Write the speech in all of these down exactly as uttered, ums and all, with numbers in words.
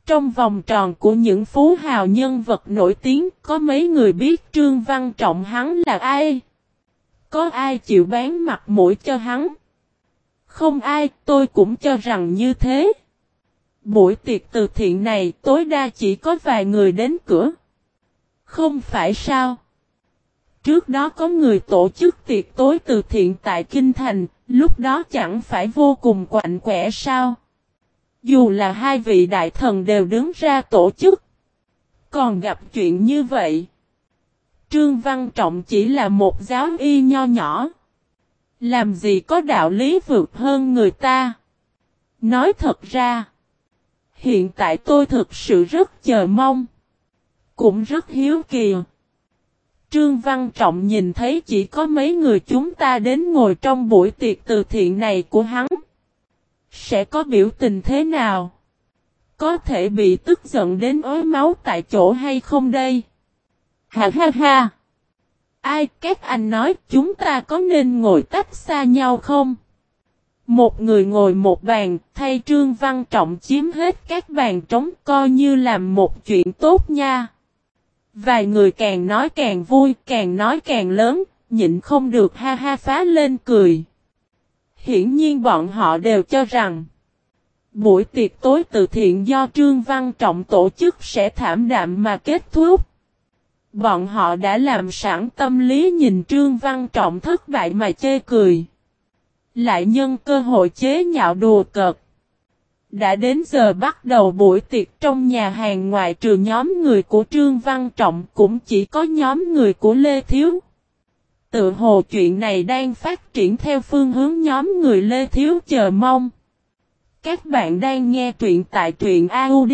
Trong vòng tròn của những phú hào nhân vật nổi tiếng, có mấy người biết Trương Văn Trọng hắn là ai? Có ai chịu bán mặt mũi cho hắn? Không ai, tôi cũng cho rằng như thế. Buổi tiệc từ thiện này tối đa chỉ có vài người đến cửa. Không phải sao? Trước đó có người tổ chức tiệc tối từ thiện tại Kinh Thành, lúc đó chẳng phải vô cùng quạnh quẽ sao? Dù là hai vị đại thần đều đứng ra tổ chức. Còn gặp chuyện như vậy. Trương Văn Trọng chỉ là một giáo y nho nhỏ. Làm gì có đạo lý vượt hơn người ta. Nói thật ra. Hiện tại tôi thực sự rất chờ mong. Cũng rất hiếu kỳ. Trương Văn Trọng nhìn thấy chỉ có mấy người chúng ta đến ngồi trong buổi tiệc từ thiện này của hắn. Sẽ có biểu tình thế nào? Có thể bị tức giận đến ói máu tại chỗ hay không đây? Ha ha ha! Ai các anh nói chúng ta có nên ngồi tách xa nhau không? Một người ngồi một bàn, thay Trương Văn Trọng chiếm hết các bàn trống coi như làm một chuyện tốt nha. Vài người càng nói càng vui, càng nói càng lớn, nhịn không được ha ha phá lên cười. Hiển nhiên bọn họ đều cho rằng buổi tiệc tối từ thiện do Trương Văn Trọng tổ chức sẽ thảm đạm mà kết thúc. Bọn họ đã làm sẵn tâm lý nhìn Trương Văn Trọng thất bại mà chê cười. Lại nhân cơ hội chế nhạo đùa cợt. Đã đến giờ bắt đầu buổi tiệc trong nhà hàng, ngoại trừ nhóm người của Trương Văn Trọng cũng chỉ có nhóm người của Lê Thiếu. Tự hồ chuyện này đang phát triển theo phương hướng nhóm người Lê Thiếu chờ mong. Các bạn đang nghe truyện tại truyện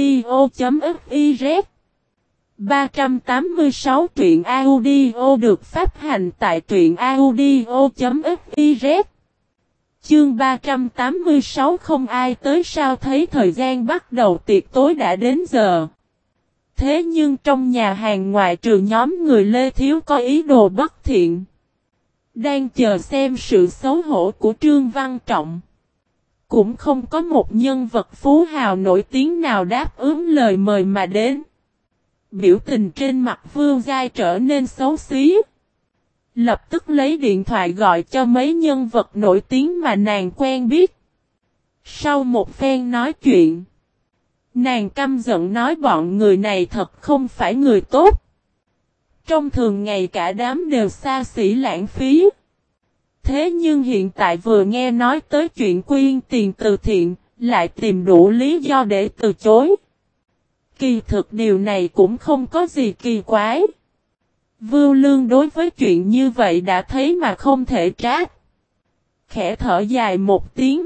audio.fiz. ba trăm tám mươi sáu truyện audio được phát hành tại truyện audio.fiz. Chương ba trăm tám mươi sáu không ai tới sao, thấy thời gian bắt đầu tiệc tối đã đến giờ. Thế nhưng trong nhà hàng ngoại trừ nhóm người Lê Thiếu có ý đồ bất thiện. Đang chờ xem sự xấu hổ của Trương Văn Trọng. Cũng không có một nhân vật phú hào nổi tiếng nào đáp ứng lời mời mà đến. Biểu tình trên mặt Vương Giai trở nên xấu xí. Lập tức lấy điện thoại gọi cho mấy nhân vật nổi tiếng mà nàng quen biết. Sau một phen nói chuyện, nàng căm giận nói bọn người này thật không phải người tốt. Trong thường ngày cả đám đều xa xỉ lãng phí. Thế nhưng hiện tại vừa nghe nói tới chuyện quyên tiền từ thiện, lại tìm đủ lý do để từ chối. Kỳ thực điều này cũng không có gì kỳ quái. Vưu Lương đối với chuyện như vậy đã thấy mà không thể trách. Khẽ thở dài một tiếng.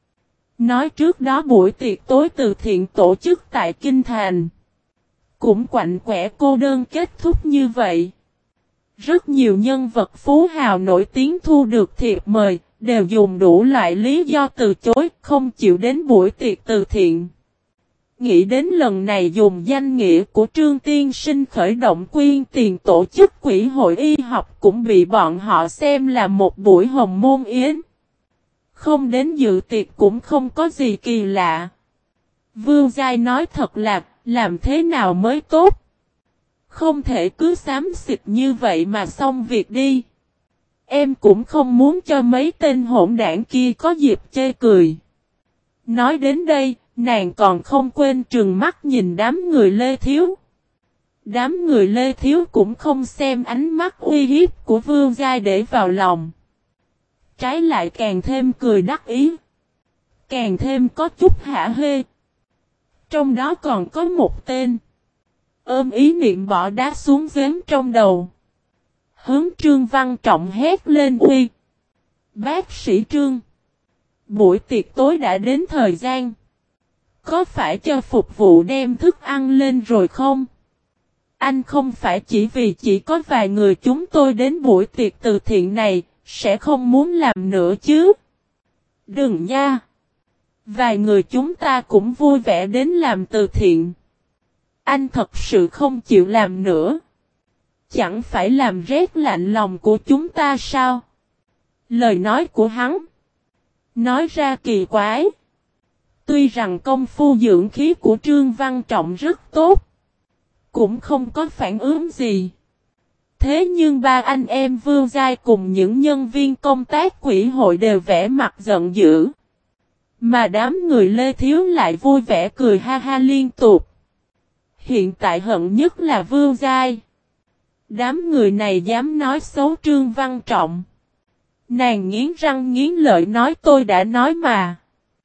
Nói trước đó buổi tiệc tối từ thiện tổ chức tại Kinh Thành. Cũng quạnh quẽ cô đơn kết thúc như vậy. Rất nhiều nhân vật phú hào nổi tiếng thu được thiệp mời, đều dùng đủ loại lý do từ chối, không chịu đến buổi tiệc từ thiện. Nghĩ đến lần này dùng danh nghĩa của Trương Tiên Sinh khởi động quyên tiền tổ chức quỹ hội y học cũng bị bọn họ xem là một buổi hồng môn yến. Không đến dự tiệc cũng không có gì kỳ lạ. Vương Giai nói thật là, làm thế nào mới tốt? Không thể cứ xám xịt như vậy mà xong việc đi. Em cũng không muốn cho mấy tên hỗn đảng kia có dịp chê cười. Nói đến đây, nàng còn không quên trừng mắt nhìn đám người Lê Thiếu. Đám người Lê Thiếu cũng không xem ánh mắt uy hiếp của Vương Giai để vào lòng. Trái lại càng thêm cười đắc ý. Càng thêm có chút hả hê. Trong đó còn có một tên ôm ý niệm bỏ đá xuống giếng trong đầu. Hướng Trương Văn Trọng hét lên uy. Bác sĩ Trương. Buổi tiệc tối đã đến thời gian. Có phải cho phục vụ đem thức ăn lên rồi không? Anh không phải chỉ vì chỉ có vài người chúng tôi đến buổi tiệc từ thiện này, sẽ không muốn làm nữa chứ? Đừng nha! Vài người chúng ta cũng vui vẻ đến làm từ thiện. Anh thật sự không chịu làm nữa. Chẳng phải làm rét lạnh lòng của chúng ta sao? Lời nói của hắn nói ra kỳ quái. Tuy rằng công phu dưỡng khí của Trương Văn Trọng rất tốt, cũng không có phản ứng gì. Thế nhưng ba anh em Vương Giai cùng những nhân viên công tác quỹ hội đều vẻ mặt giận dữ. Mà đám người Lê Thiếu lại vui vẻ cười ha ha liên tục. Hiện tại hận nhất là Vương Giai. Đám người này dám nói xấu Trương Văn Trọng. Nàng nghiến răng nghiến lợi nói tôi đã nói mà.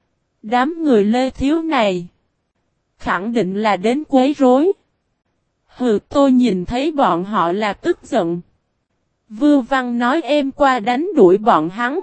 Đám người Lê Thiếu này khẳng định là đến quấy rối. Hừ, tôi nhìn thấy bọn họ là tức giận. Vưu Văn nói em qua đánh đuổi bọn hắn.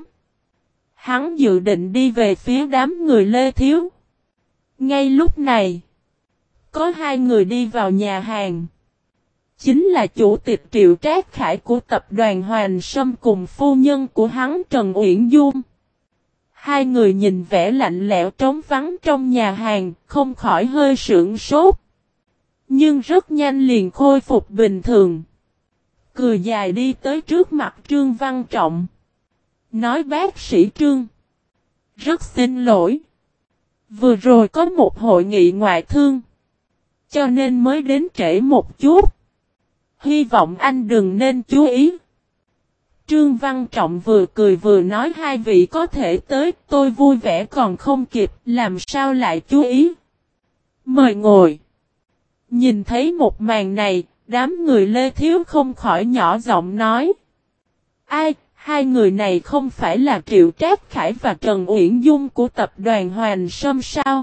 Hắn dự định đi về phía đám người Lê Thiếu. Ngay lúc này, có hai người đi vào nhà hàng. Chính là chủ tịch Triệu Trác Khải của tập đoàn Hoàng Sâm cùng phu nhân của hắn Trần Uyển Dung. Hai người nhìn vẻ lạnh lẽo trống vắng trong nhà hàng, không khỏi hơi sửng sốt. Nhưng rất nhanh liền khôi phục bình thường. Cười dài đi tới trước mặt Trương Văn Trọng. Nói bác sĩ Trương. Rất xin lỗi. Vừa rồi có một hội nghị ngoại thương. Cho nên mới đến trễ một chút. Hy vọng anh đừng nên chú ý. Trương Văn Trọng vừa cười vừa nói hai vị có thể tới. Tôi vui vẻ còn không kịp. Làm sao lại chú ý. Mời ngồi. Nhìn thấy một màn này, đám người Lê Thiếu không khỏi nhỏ giọng nói. Ai, hai người này không phải là Triệu Trác Khải và Trần Uyển Dung của tập đoàn Hoàng Sâm sao?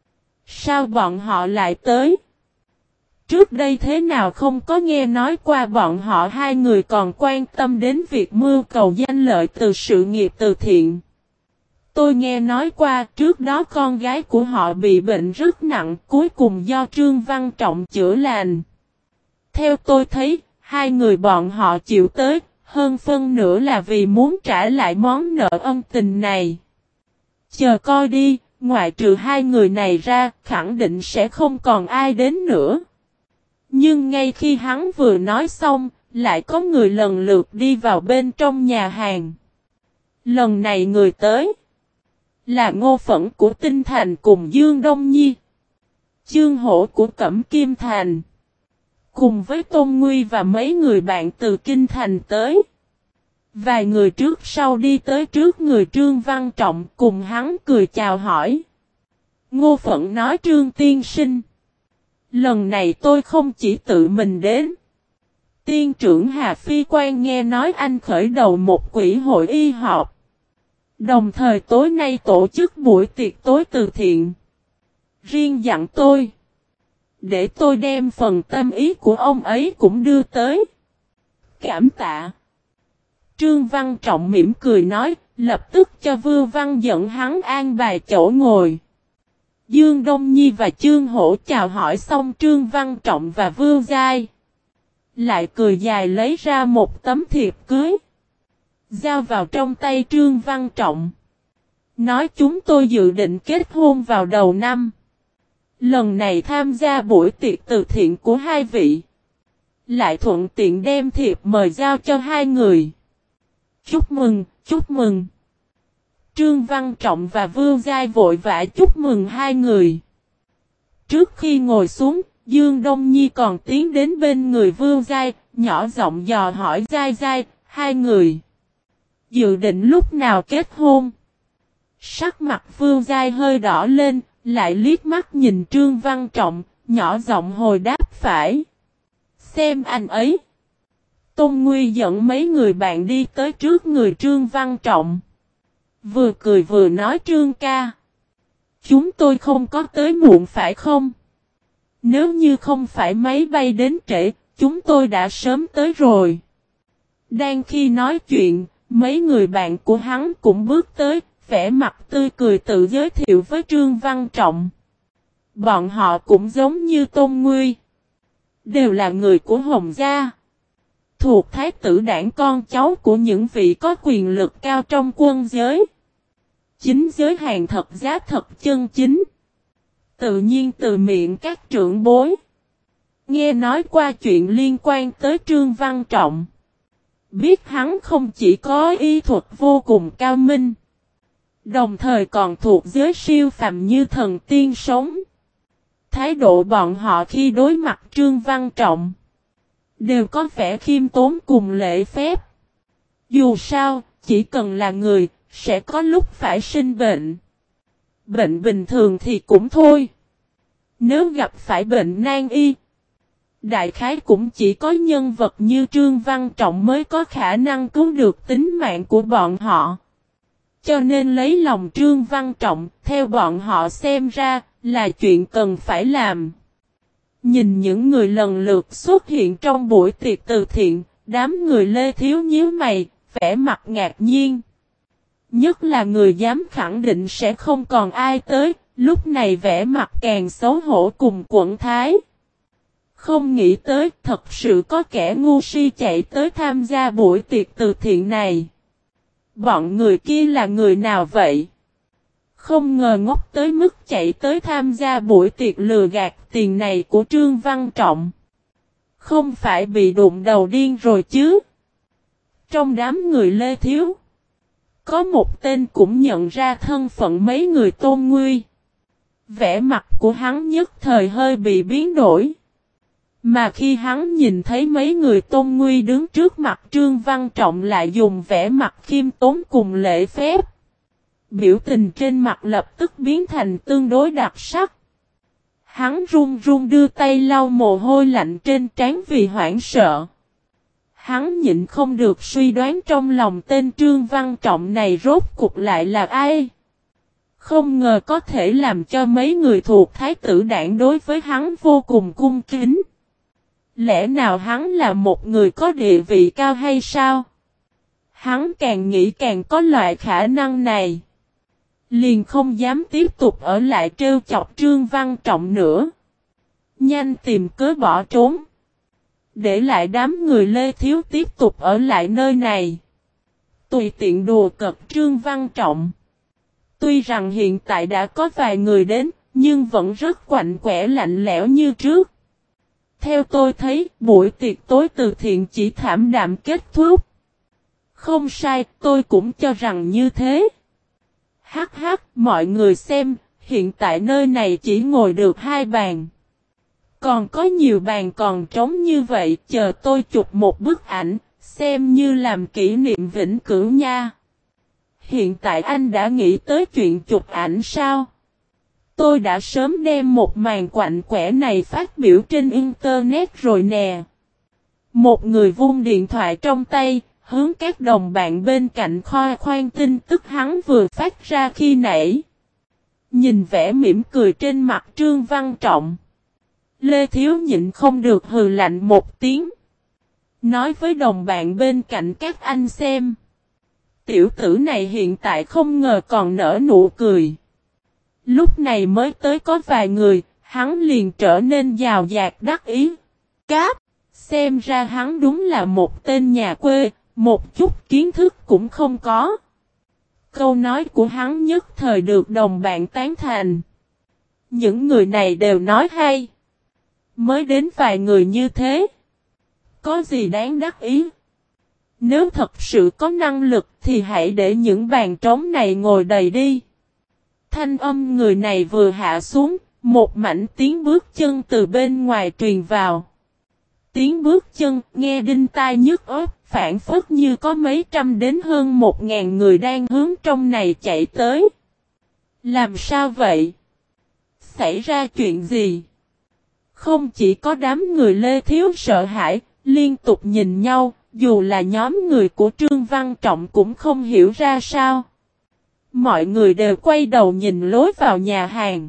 Sao bọn họ lại tới? Trước đây thế nào không có nghe nói qua bọn họ hai người còn quan tâm đến việc mưu cầu danh lợi từ sự nghiệp từ thiện. Tôi nghe nói qua trước đó con gái của họ bị bệnh rất nặng, cuối cùng do Trương Văn Trọng chữa lành. Theo tôi thấy, hai người bọn họ chịu tới, hơn phân nữa là vì muốn trả lại món nợ ân tình này. Chờ coi đi, ngoại trừ hai người này ra, khẳng định sẽ không còn ai đến nữa. Nhưng ngay khi hắn vừa nói xong, lại có người lần lượt đi vào bên trong nhà hàng. Lần này người tới là Ngô Phẫn của Tinh Thành cùng Dương Đông Nhi, Chương Hổ của Cẩm Kim Thành, cùng với Tôn Nguy và mấy người bạn từ Kinh Thành tới. Vài người trước sau đi tới trước người Trương Văn Trọng cùng hắn cười chào hỏi. Ngô Phẫn nói Trương tiên sinh. Lần này tôi không chỉ tự mình đến. Tiên trưởng Hà Phi Quan nghe nói anh khởi đầu một quỹ hội y học. Đồng thời tối nay tổ chức buổi tiệc tối từ thiện. Riêng dặn tôi. Để tôi đem phần tâm ý của ông ấy cũng đưa tới. Cảm tạ. Trương Văn Trọng mỉm cười nói, lập tức cho Vưu Văn dẫn hắn an bài chỗ ngồi. Dương Đông Nhi và Chương Hổ chào hỏi xong Trương Văn Trọng và Vưu Giai. Lại cười dài lấy ra một tấm thiệp cưới. Giao vào trong tay Trương Văn Trọng. Nói chúng tôi dự định kết hôn vào đầu năm. Lần này tham gia buổi tiệc từ thiện của hai vị. Lại thuận tiện đem thiệp mời giao cho hai người. Chúc mừng, chúc mừng. Trương Văn Trọng và Vưu Giai vội vã chúc mừng hai người. Trước khi ngồi xuống, Dương Đông Nhi còn tiến đến bên người Vưu Giai, nhỏ giọng dò hỏi Giai Giai, hai người dự định lúc nào kết hôn? Sắc mặt Vưu Giai hơi đỏ lên, lại liếc mắt nhìn Trương Văn Trọng, nhỏ giọng hồi đáp phải. Xem anh ấy. Tôn Nguy dẫn mấy người bạn đi tới trước người Trương Văn Trọng. Vừa cười vừa nói Trương ca. Chúng tôi không có tới muộn phải không? Nếu như không phải máy bay đến trễ, chúng tôi đã sớm tới rồi. Đang khi nói chuyện, mấy người bạn của hắn cũng bước tới, vẻ mặt tươi cười tự giới thiệu với Trương Văn Trọng. Bọn họ cũng giống như Tôn Nguy. Đều là người của Hồng Gia. Thuộc thái tử đảng con cháu của những vị có quyền lực cao trong quân giới. Chính giới hàng thật giá thật chân chính. Tự nhiên từ miệng các trưởng bối. Nghe nói qua chuyện liên quan tới Trương Văn Trọng. Biết hắn không chỉ có y thuật vô cùng cao minh. Đồng thời còn thuộc giới siêu phàm như thần tiên sống. Thái độ bọn họ khi đối mặt Trương Văn Trọng đều có vẻ khiêm tốn cùng lễ phép. Dù sao, chỉ cần là người, sẽ có lúc phải sinh bệnh. Bệnh bình thường thì cũng thôi. Nếu gặp phải bệnh nan y, đại khái cũng chỉ có nhân vật như Trương Văn Trọng mới có khả năng cứu được tính mạng của bọn họ. Cho nên lấy lòng Trương Văn Trọng, theo bọn họ xem ra, là chuyện cần phải làm. Nhìn những người lần lượt xuất hiện trong buổi tiệc từ thiện, đám người Lê Thiếu nhíu mày, vẻ mặt ngạc nhiên. Nhất là người dám khẳng định sẽ không còn ai tới, lúc này vẻ mặt càng xấu hổ cùng quẫn thái. Không nghĩ tới thật sự có kẻ ngu si chạy tới tham gia buổi tiệc từ thiện này. Bọn người kia là người nào vậy? Không ngờ ngốc tới mức chạy tới tham gia buổi tiệc lừa gạt tiền này của Trương Văn Trọng. Không phải bị đụng đầu điên rồi chứ? Trong đám người Lê Thiếu, có một tên cũng nhận ra thân phận mấy người Tôn Nguy. Vẻ mặt của hắn nhất thời hơi bị biến đổi. Mà khi hắn nhìn thấy mấy người Tôn Nguy đứng trước mặt Trương Văn Trọng lại dùng vẻ mặt khiêm tốn cùng lễ phép. Biểu tình trên mặt lập tức biến thành tương đối đặc sắc. Hắn run run đưa tay lau mồ hôi lạnh trên trán vì hoảng sợ. Hắn nhịn không được suy đoán trong lòng tên Trương Văn Trọng này rốt cuộc lại là ai. Không ngờ có thể làm cho mấy người thuộc Thái tử đảng đối với hắn vô cùng cung kính. Lẽ nào hắn là một người có địa vị cao hay sao? Hắn càng nghĩ càng có loại khả năng này. Liền không dám tiếp tục ở lại trêu chọc Trương Văn Trọng nữa. Nhanh tìm cớ bỏ trốn. Để lại đám người Lê Thiếu tiếp tục ở lại nơi này. Tùy tiện đùa cợt Trương Văn Trọng. Tuy rằng hiện tại đã có vài người đến, nhưng vẫn rất quạnh quẻ lạnh lẽo như trước. Theo tôi thấy, buổi tiệc tối từ thiện chỉ thảm đạm kết thúc. Không sai, tôi cũng cho rằng như thế. Hắc hắc, mọi người xem, hiện tại nơi này chỉ ngồi được hai bàn. Còn có nhiều bàn còn trống như vậy, chờ tôi chụp một bức ảnh, xem như làm kỷ niệm vĩnh cửu nha. Hiện tại anh đã nghĩ tới chuyện chụp ảnh sao? Tôi đã sớm đem một màn quạnh quẻ này phát biểu trên internet rồi nè. Một người vung điện thoại trong tay, hướng các đồng bạn bên cạnh khoe khoang tin tức hắn vừa phát ra khi nãy. Nhìn vẻ mỉm cười trên mặt Trương Văn Trọng, Lê Thiếu nhịn không được hừ lạnh một tiếng. Nói với đồng bạn bên cạnh các anh xem. Tiểu tử này hiện tại không ngờ còn nở nụ cười. Lúc này mới tới có vài người, hắn liền trở nên giàu dạt đắc ý. Cáp, xem ra hắn đúng là một tên nhà quê, một chút kiến thức cũng không có. Câu nói của hắn nhất thời được đồng bạn tán thành. Những người này đều nói hay. Mới đến vài người như thế. Có gì đáng đắc ý? Nếu thật sự có năng lực thì hãy để những bàn trống này ngồi đầy đi. Thanh âm người này vừa hạ xuống, một mảnh tiếng bước chân từ bên ngoài truyền vào. Tiếng bước chân nghe đinh tai nhức óc, phảng phất như có mấy trăm đến hơn một ngàn người đang hướng trong này chạy tới. Làm sao vậy? Xảy ra chuyện gì? Không chỉ có đám người Lê Thiếu sợ hãi, liên tục nhìn nhau, dù là nhóm người của Trương Văn Trọng cũng không hiểu ra sao. Mọi người đều quay đầu nhìn lối vào nhà hàng.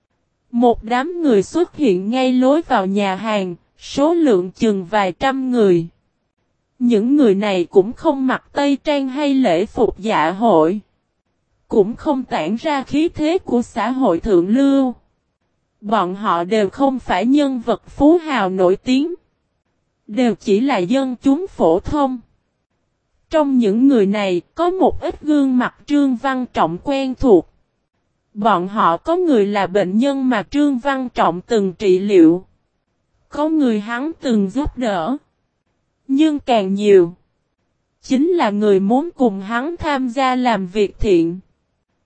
Một đám người xuất hiện ngay lối vào nhà hàng, số lượng chừng vài trăm người. Những người này cũng không mặc tây trang hay lễ phục dạ hội. Cũng không tản ra khí thế của xã hội thượng lưu. Bọn họ đều không phải nhân vật phú hào nổi tiếng. Đều chỉ là dân chúng phổ thông. Trong những người này có một ít gương mặt Trương Văn Trọng quen thuộc. Bọn họ có người là bệnh nhân mà Trương Văn Trọng từng trị liệu. Có người hắn từng giúp đỡ. Nhưng càng nhiều, chính là người muốn cùng hắn tham gia làm việc thiện.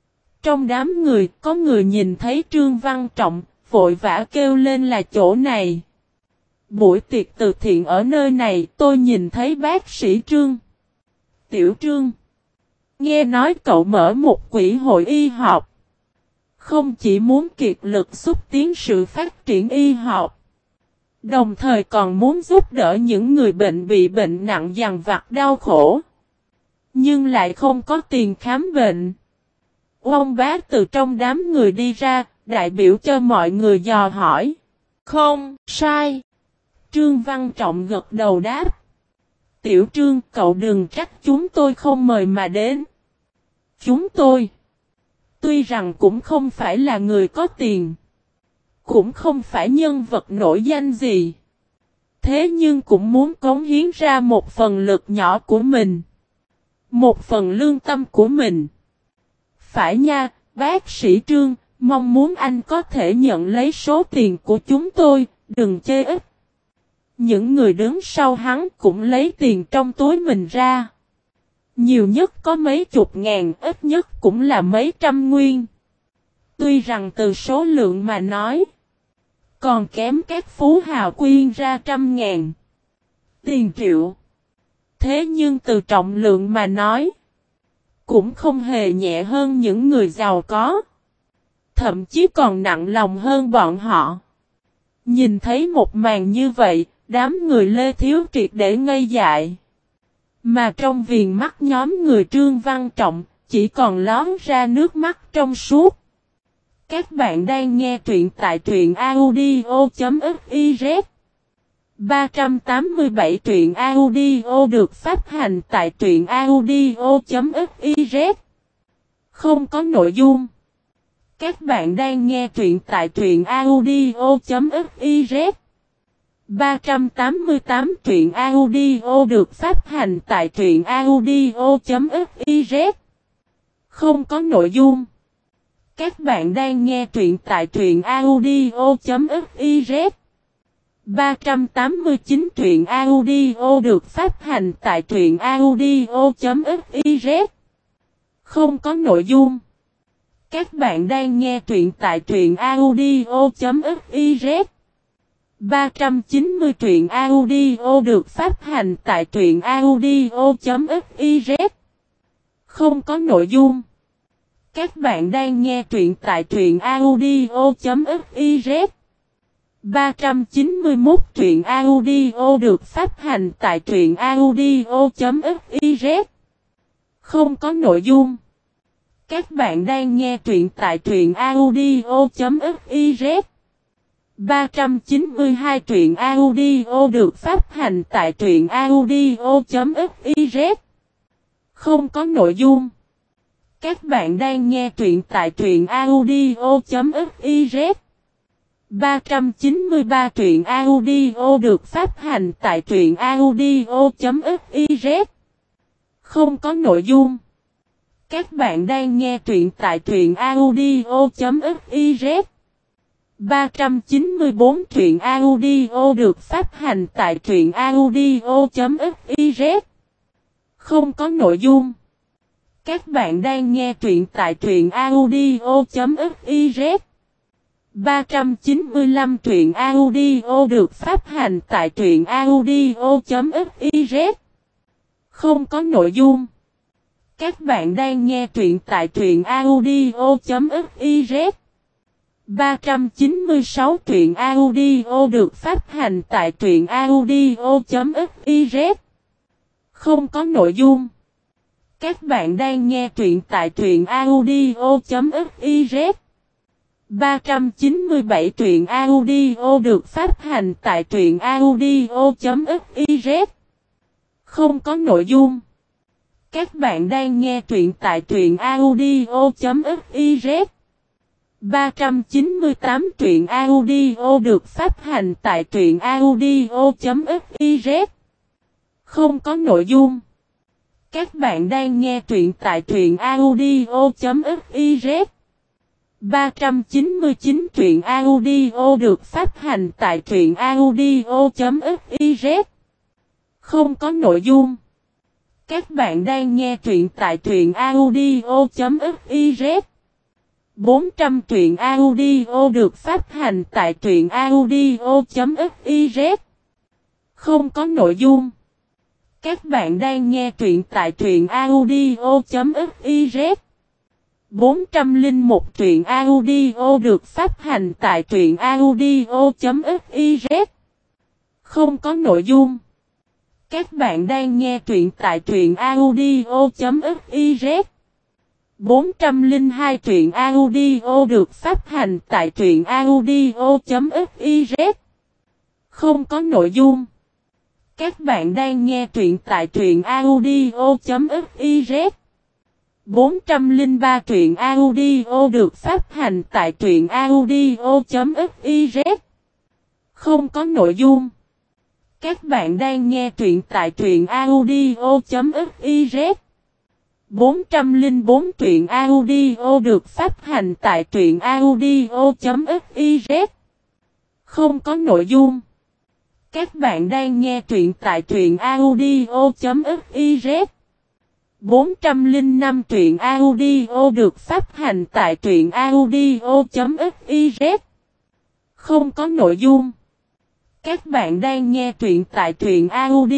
Trong đám người có người nhìn thấy Trương Văn Trọng, vội vã kêu lên là chỗ này. Buổi tiệc từ thiện ở nơi này, tôi nhìn thấy bác sĩ Trương. Tiểu Trương. Nghe nói cậu mở một quỹ hội y học. Không chỉ muốn kiệt lực xúc tiến sự phát triển y học, đồng thời còn muốn giúp đỡ những người bệnh bị bệnh nặng dằn vặt đau khổ, nhưng lại không có tiền khám bệnh. Ông bá từ trong đám người đi ra, đại biểu cho mọi người dò hỏi. Không, sai. Trương Văn Trọng gật đầu đáp. Tiểu Trương, cậu đừng trách chúng tôi không mời mà đến. Chúng tôi, tuy rằng cũng không phải là người có tiền, cũng không phải nhân vật nổi danh gì, thế nhưng cũng muốn cống hiến ra một phần lực nhỏ của mình, một phần lương tâm của mình. Phải nha, bác sĩ Trương, mong muốn anh có thể nhận lấy số tiền của chúng tôi, đừng chê ít. Những người đứng sau hắn cũng lấy tiền trong túi mình ra. Nhiều nhất có mấy chục ngàn, ít nhất cũng là mấy trăm nguyên. Tuy rằng từ số lượng mà nói, còn kém các phú hào quyên ra trăm ngàn, tiền triệu. Thế nhưng từ trọng lượng mà nói, cũng không hề nhẹ hơn những người giàu có. Thậm chí còn nặng lòng hơn bọn họ. Nhìn thấy một màn như vậy, đám người Lê Thiếu triệt để ngây dại. Mà trong viền mắt nhóm người Trương Văn Trọng, chỉ còn lón ra nước mắt trong suốt. Các bạn đang nghe truyện tại truyện audio.fiz. ba trăm tám mươi bảy truyện audio được phát hành tại truyện audio.fiz. Không có nội dung. Các bạn đang nghe truyện tại truyện audio.fiz. ba trăm tám mươi tám truyện audio được phát hành tại truyện audio.fiz. Không có nội dung. Các bạn đang nghe truyện tại truyện audio.fiz. ba trăm tám mươi chín truyện audio được phát hành tại truyện audio.fiz. Không có nội dung. Các bạn đang nghe truyện tại truyện audio.fiz. ba trăm chín mươi truyện audio được phát hành tại truyện audio.fiz. Không có nội dung. Các bạn đang nghe truyện tại truyện audio.fiz. ba trăm chín mươi mốt truyện audio được phát hành tại truyện audio.fiz. Không có nội dung. Các bạn đang nghe truyện tại truyện audio.fiz. ba trăm chín mươi hai truyện audio được phát hành tại truyện audio.fiz. Không có nội dung. Các bạn đang nghe truyện tại truyện audio.fiz. ba trăm chín mươi ba truyện audio được phát hành tại truyện audio.fiz. Không có nội dung. Các bạn đang nghe truyện tại truyện audio.fiz. ba trăm chín mươi bốn truyện audio được phát hành tại truyện audio.fiz. Không có nội dung. Các bạn đang nghe truyện tại truyện audio.fiz. ba trăm chín mươi lăm truyện audio được phát hành tại truyện audio.fiz. Không có nội dung. Các bạn đang nghe truyện tại truyện audio.fiz. ba trăm chín mươi sáu truyện audio được phát hành tại truyện audio.fiz. Không có nội dung. Các bạn đang nghe truyện tại truyện audio.fiz. ba trăm chín mươi bảy truyện audio được phát hành tại truyện audio.fiz. Không có nội dung. Các bạn đang nghe truyện tại truyện audio.fiz. ba trăm chín mươi tám truyện audio được phát hành tại truyện audio.fiz. Không có nội dung. Các bạn đang nghe truyện tại truyện audio.fiz. ba trăm chín mươi chín truyện audio được phát hành tại truyện audio.fiz. Không có nội dung. Các bạn đang nghe truyện tại truyện audio.fiz. bốn trăm truyện audio được phát hành tại truyện audio.fiz. Không có nội dung. Các bạn đang nghe truyện tại truyện audio.fiz. bốn trăm lẻ một truyện audio được phát hành tại truyện audio.fiz. Không có nội dung. Các bạn đang nghe truyện tại truyện audio.fiz. bốn trăm lẻ hai truyện audio được phát hành tại truyện audio.fiz. Không có nội dung. Các bạn đang nghe truyện tại truyện audio.fiz. bốn trăm lẻ ba truyện audio được phát hành tại truyện audio.fiz. Không có nội dung. Các bạn đang nghe truyện tại truyện audio.fiz. bốn trăm lẻ bốn truyện audio được phát hành tại truyện audio.fiz. Không có nội dung. Các bạn đang nghe truyện tại truyện audio.fiz. bốn trăm lẻ năm truyện audio được phát hành tại truyện audio.fiz. Không có nội dung. Các bạn đang nghe truyện tại truyện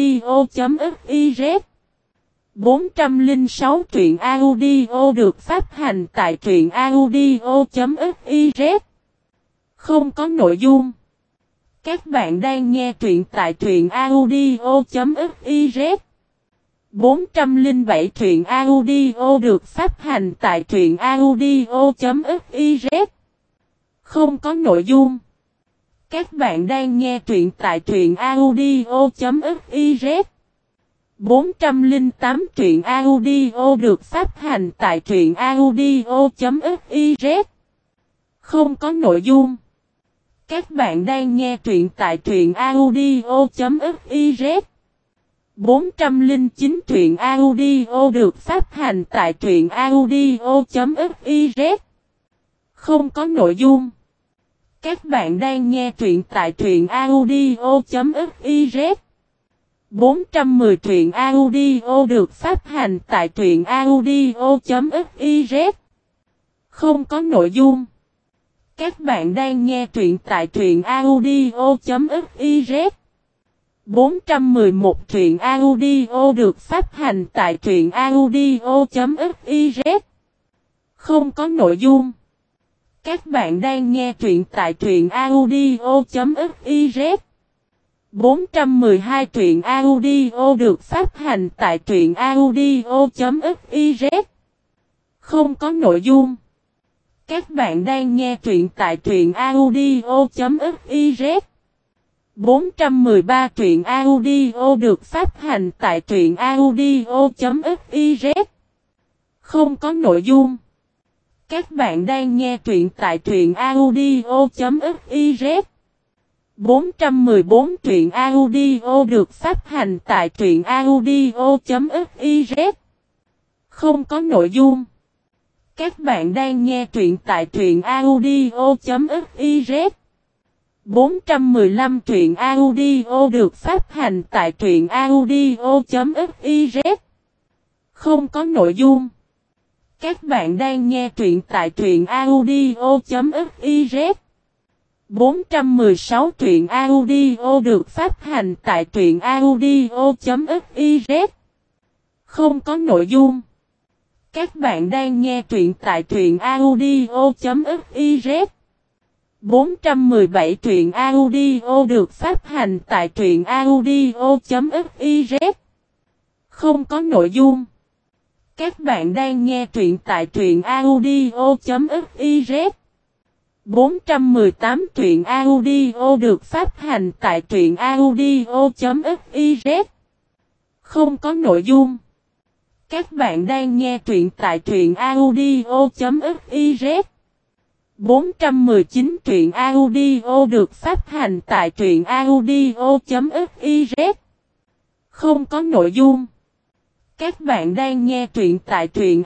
audio.fiz. bốn trăm lẻ sáu truyện audio được phát hành tại truyện audio.fiz. Không có nội dung. Các bạn đang nghe truyện tại truyện audio.fiz. bốn trăm lẻ bảy truyện audio được phát hành tại truyện audio.fiz. Không có nội dung. Các bạn đang nghe truyện tại truyện audio.fiz. bốn trăm lẻ tám truyện audio được phát hành tại truyện audio.fiz. Không có nội dung. Các bạn đang nghe truyện tại truyện audio.fiz. bốn trăm lẻ chín truyện audio được phát hành tại truyện audio.fiz. Không có nội dung. Các bạn đang nghe truyện tại truyện audio.fiz. bốn trăm mười truyện audio được phát hành tại truyện audio.fiz. Không có nội dung. Các bạn đang nghe truyện tại truyện audio.fiz. bốn trăm mười một truyện audio được phát hành tại truyện audio.fiz. Không có nội dung. Các bạn đang nghe truyện tại truyện audio.fiz. bốn trăm mười hai truyện audio được phát hành tại truyện audio.fiz. Không có nội dung. Các bạn đang nghe truyện tại truyện audio.fiz. bốn trăm mười ba truyện audio được phát hành tại truyện audio.fiz. Không có nội dung. Các bạn đang nghe truyện tại truyện audio.fiz. bốn trăm mười bốn truyện audio được phát hành tại truyện audio.fiz. Không có nội dung. Các bạn đang nghe truyện tại truyện audio.fiz. bốn trăm mười lăm truyện audio được phát hành tại truyện audio.fiz. Không có nội dung. Các bạn đang nghe truyện tại truyện audio.fiz. bốn trăm mười sáu truyện audio được phát hành tại truyện audio.fiz. Không có nội dung. Các bạn đang nghe truyện tại truyện audio.fiz. bốn trăm mười bảy truyện audio được phát hành tại truyện audio.fiz. Không có nội dung. Các bạn đang nghe truyện tại truyện audio.fiz. bốn trăm mười tám truyện audio được phát hành tại truyện audio.fiz. Không có nội dung. Các bạn đang nghe truyện tại truyện audio.fiz. bốn trăm mười chín truyện audio được phát hành tại truyện audio.fiz. Không có nội dung. Các bạn đang nghe truyện tại truyện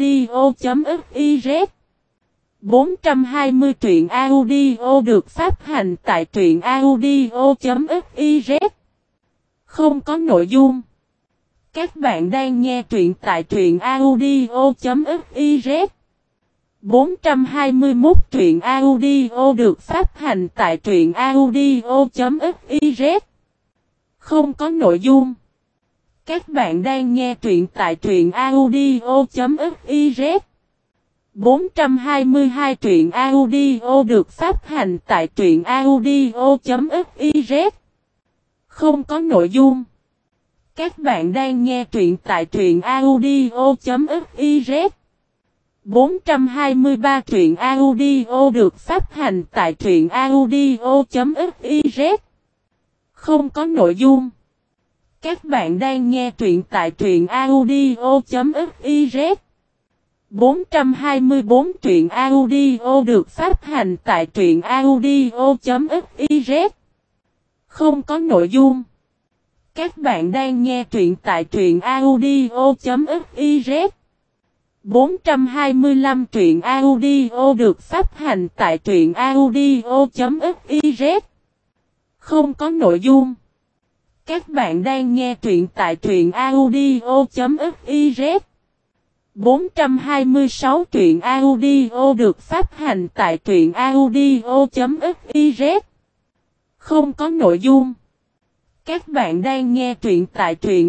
audio.fiz. bốn trăm hai mươi truyện audio được phát hành tại truyện audio.fiz. Không có nội dung. Các bạn đang nghe truyện tại truyện audio.fiz. bốn trăm hai mươi mốt truyện audio được phát hành tại truyện audio.fiz. Không có nội dung. Các bạn đang nghe truyện tại truyện audio.fiz. bốn trăm hai mươi hai truyện audio được phát hành tại truyện audio.fiz. Không có nội dung. Các bạn đang nghe truyện tại truyện audio.fiz. bốn trăm hai mươi ba truyện audio được phát hành tại truyện audio.fiz. Không có nội dung. Các bạn đang nghe truyện tại truyện audio.fiz. bốn trăm hai mươi bốn truyện audio được phát hành tại truyện audio.fiz. Không có nội dung. Các bạn đang nghe truyện tại truyện audio.fiz. bốn trăm hai mươi lăm truyện audio được phát hành tại truyện audio.fiz. Không có nội dung. Các bạn đang nghe truyện tại truyện audio.fiz. bốn trăm hai mươi sáu truyện audio được phát hành tại truyện audio.fiz. Không có nội dung. Các bạn đang nghe truyện tại truyện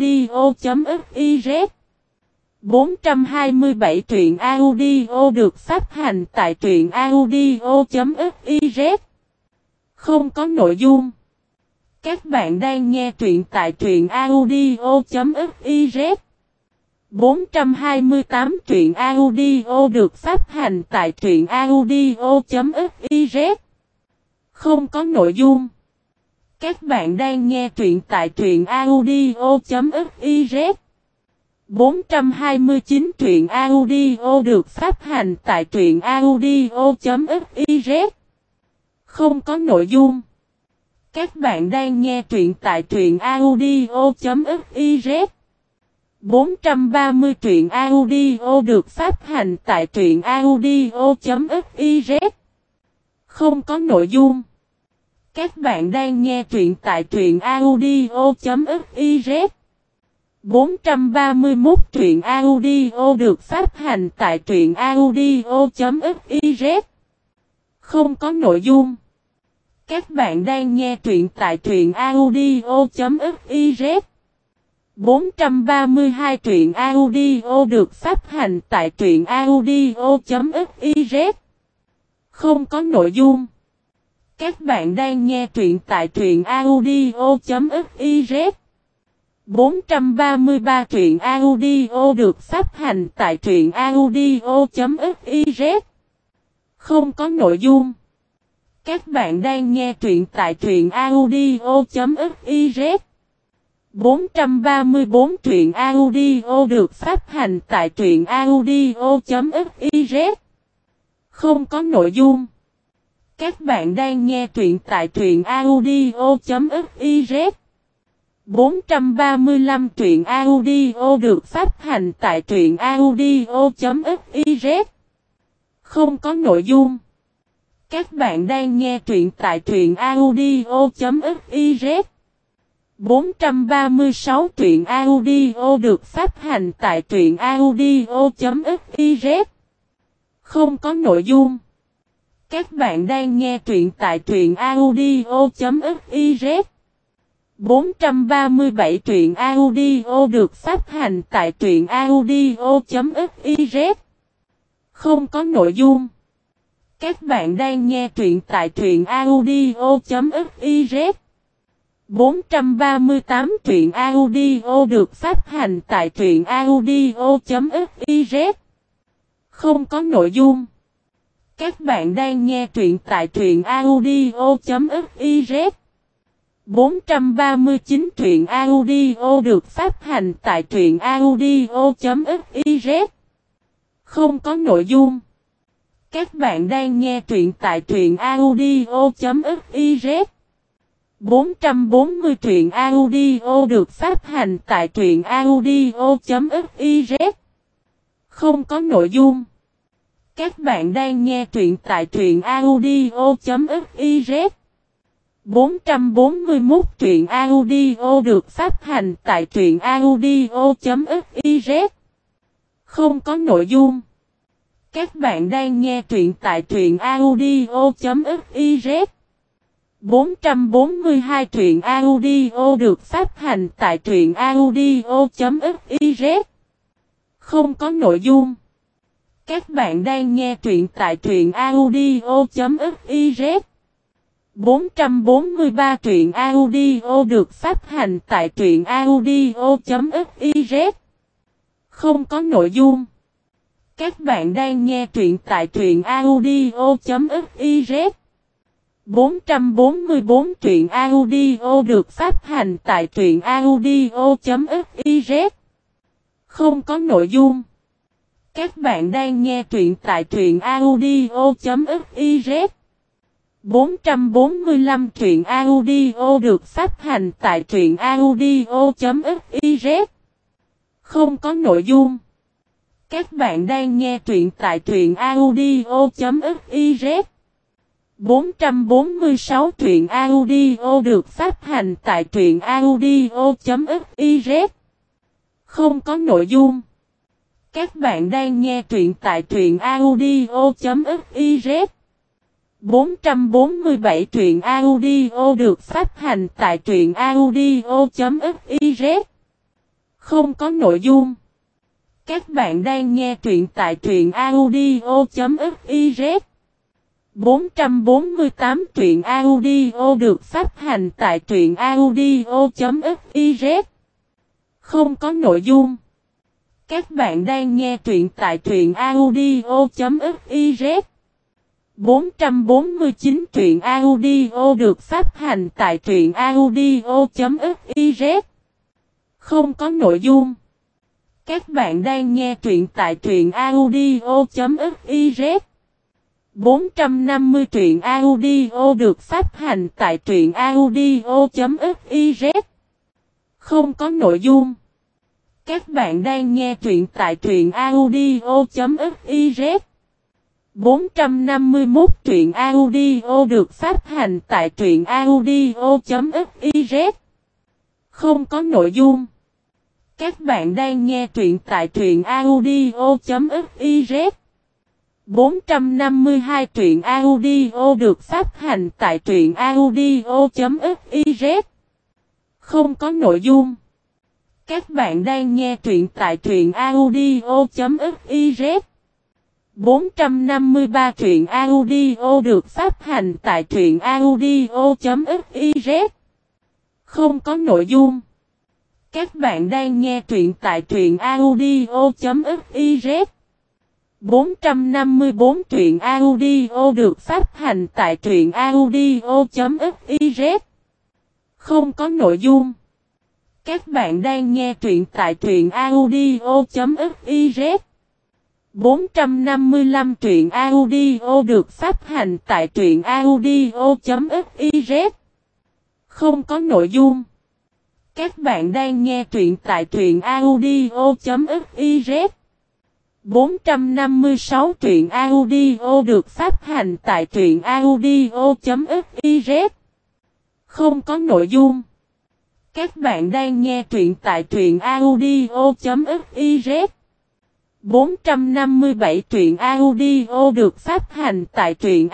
audio.fiz. bốn trăm hai mươi bảy truyện audio được phát hành tại truyện audio.fiz. Không có nội dung. Các bạn đang nghe truyện tại truyện audio.fiz. bốn trăm hai mươi tám truyện audio được phát hành tại truyện audio.fiz. Không có nội dung. Các bạn đang nghe truyện tại truyện audio.fiz. bốn trăm hai mươi chín truyện audio được phát hành tại truyện audio.fiz. Không có nội dung. Các bạn đang nghe truyện tại truyện audio.fiz. bốn trăm ba mươi truyện audio được phát hành tại truyện audio.fiz. Không có nội dung. Các bạn đang nghe truyện tại truyện audio.fiz. bốn trăm ba mươi mốt truyện audio được phát hành tại truyện audio.fiz. Không có nội dung. Các bạn đang nghe truyện tại truyện audio.fiz. bốn trăm ba mươi hai truyện audio được phát hành tại truyện audio.fiz. Không có nội dung. Các bạn đang nghe truyện tại truyện audio.fiz. bốn trăm ba mươi ba truyện audio được phát hành tại truyện audio.fiz. Không có nội dung. Các bạn đang nghe truyện tại truyện audio.fiz. bốn trăm ba mươi bốn truyện audio được phát hành tại truyện audio.fiz. Không có nội dung. Các bạn đang nghe truyện tại truyện audio.fiz. bốn trăm ba mươi lăm truyện audio được phát hành tại truyện audio.fiz. Không có nội dung. Các bạn đang nghe truyện tại truyện audio.fiz. bốn trăm ba mươi sáu truyện audio được phát hành tại truyện audio.fiz. Không có nội dung. Các bạn đang nghe truyện tại truyện audio.fiz. bốn trăm ba mươi bảy truyện audio được phát hành tại truyện audio.fiz. Không có nội dung. Các bạn đang nghe truyện tại truyện audio.fiz. bốn trăm ba mươi tám truyện audio được phát hành tại truyện audio.fiz. Không có nội dung. Các bạn đang nghe truyện tại truyện audio.fiz. bốn trăm ba mươi chín truyện audio được phát hành tại truyện audio.fiz. Không có nội dung. Các bạn đang nghe truyện tại truyện audio.fiz. bốn trăm bốn mươi truyện audio được phát hành tại truyện audio.fiz. Không có nội dung. Các bạn đang nghe truyện tại truyện audio.fiz. bốn trăm bốn mươi mốt truyện audio được phát hành tại truyện audio.fiz. Không có nội dung. Các bạn đang nghe truyện tại truyện audio.fiz. bốn trăm bốn mươi hai truyện audio được phát hành tại truyện audio.fiz. Không có nội dung. Các bạn đang nghe truyện tại truyện audio.fiz. bốn trăm bốn mươi ba truyện audio được phát hành tại truyện audio.fiz. Không có nội dung. Các bạn đang nghe truyện tại truyện audio.fiz. bốn trăm bốn mươi bốn truyện audio được phát hành tại truyện audio.fiz. Không có nội dung. Các bạn đang nghe truyện tại truyện audio.fiz. bốn trăm bốn mươi lăm truyện audio được phát hành tại truyện audio.fiz. Không có nội dung. Các bạn đang nghe truyện tại truyện audio.fiz. bốn trăm bốn mươi sáu truyện audio được phát hành tại truyện audio.fiz. Không có nội dung. Các bạn đang nghe truyện tại truyện audio.fiz. bốn trăm bốn mươi bảy truyện audio được phát hành tại truyện audio.fiz. Không có nội dung. Các bạn đang nghe truyện tại truyện audio.fiz. bốn trăm bốn mươi tám truyện audio được phát hành tại truyện audio.fiz. Không có nội dung. Các bạn đang nghe truyện tại truyện audio.fiz. bốn trăm bốn mươi chín truyện audio được phát hành tại truyện audio.fiz. Không có nội dung. Các bạn đang nghe truyện tại truyện audio.fiz. bốn trăm năm mươi truyện audio được phát hành tại truyện audio.fiz. Không có nội dung. Các bạn đang nghe truyện tại truyện audio.fiz. bốn trăm năm mươi mốt truyện audio được phát hành tại truyện audio.fiz. Không có nội dung. Các bạn đang nghe truyện tại truyện audio.fiz. bốn trăm năm mươi hai truyện audio được phát hành tại truyện audio.fiz. Không có nội dung. Các bạn đang nghe truyện tại truyện audio.fiz. bốn trăm năm mươi ba truyện audio được phát hành tại truyện audio.fiz. Không có nội dung. Các bạn đang nghe truyện tại truyện audio.fiz. bốn trăm năm mươi bốn truyện audio được phát hành tại truyện audio.fiz. Không có nội dung. Các bạn đang nghe truyện tại truyện audio.fiz. bốn trăm năm mươi lăm truyện audio được phát hành tại truyện audio.fiz. Không có nội dung. Các bạn đang nghe truyện tại truyện audio.fiz. bốn trăm năm mươi sáu truyện audio được phát hành tại truyện audio.fiz. Không có nội dung. Các bạn đang nghe truyện tại truyện audio.fiz. bốn trăm năm mươi bảy truyện audio được phát hành tại truyện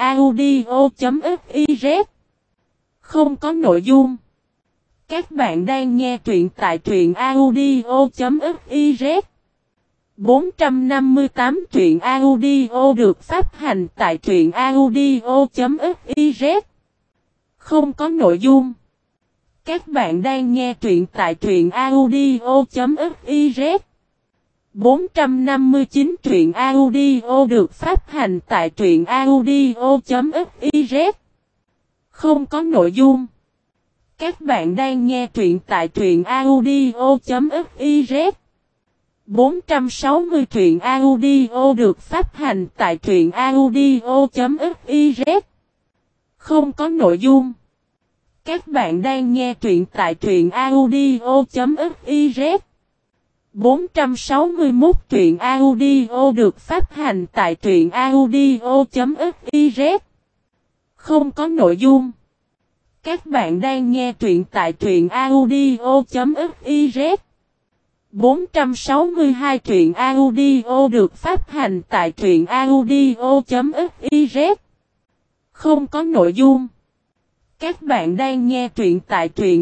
audio.fiz. Không có nội dung. Các bạn đang nghe truyện tại truyện audio.fiz. bốn trăm năm mươi tám truyện audio được phát hành tại truyện audio.fiz. Không có nội dung. Các bạn đang nghe truyện tại truyện audio.fiz. bốn trăm năm mươi chín truyện audio được phát hành tại truyện audio.fiz. Không có nội dung. Các bạn đang nghe truyện tại truyện audio.fiz. bốn trăm sáu mươi truyện audio được phát hành tại truyện audio.fiz. Không có nội dung. Các bạn đang nghe truyện tại truyện audio.fiz. bốn trăm sáu mươi mốt truyện audio được phát hành tại truyện audio.fiz. Không có nội dung. Các bạn đang nghe truyện tại truyện audio.fiz. bốn trăm sáu mươi hai truyện audio được phát hành tại truyện audio.fiz. Không có nội dung. Các bạn đang nghe truyện tại truyện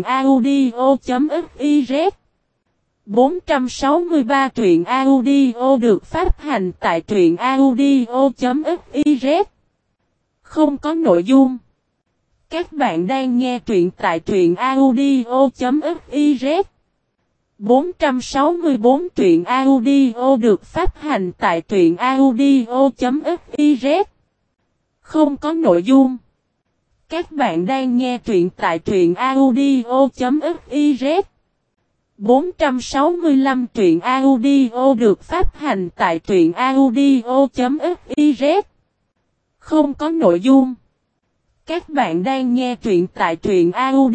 audio.fiz. bốn trăm sáu mươi ba truyện audio được phát hành tại truyện audio.fiz. Không có nội dung. Các bạn đang nghe truyện tại truyện audio.fiz. bốn trăm sáu mươi bốn truyện audio được phát hành tại truyện audio.fiz. Không có nội dung. Các bạn đang nghe truyện tại truyện audio.fiz. bốn trăm sáu mươi lăm truyện audio được phát hành tại truyện audio.fiz. Không có nội dung. Các bạn đang nghe truyện tại truyện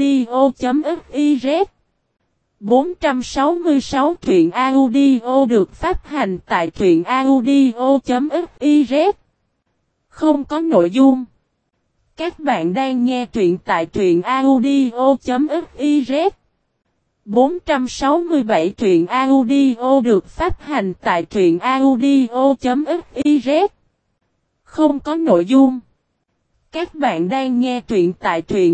audio.fiz. bốn trăm sáu mươi sáu truyện audio được phát hành tại truyện audio.fiz. Không có nội dung. Các bạn đang nghe truyện tại truyện audio.fiz. bốn trăm sáu mươi bảy truyện audio được phát hành tại truyện audio.fiz. Không có nội dung. Các bạn đang nghe truyện tại truyện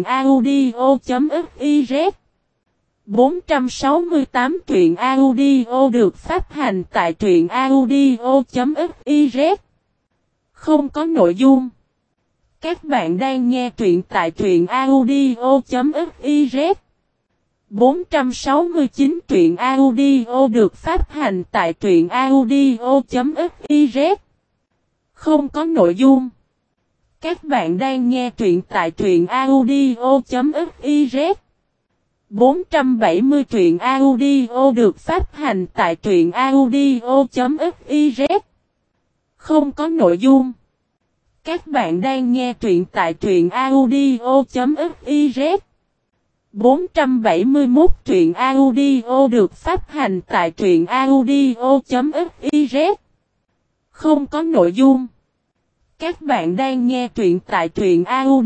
audio.fiz. bốn trăm sáu mươi tám truyện audio được phát hành tại truyện audio.fiz. Không có nội dung. Các bạn đang nghe truyện tại truyện audio.fiz. bốn trăm sáu mươi chín truyện audio được phát hành tại truyện audio.fiz. Không có nội dung. Các bạn đang nghe truyện tại truyện audio.fiz. bốn trăm bảy mươi truyện audio được phát hành tại truyện audio.fiz. Không có nội dung. Các bạn đang nghe truyện tại truyện audio.fiz. bốn trăm bảy mươi mốt truyện audio được phát hành tại truyện audio.fiz. Không có nội dung. Các bạn đang nghe truyện tại truyện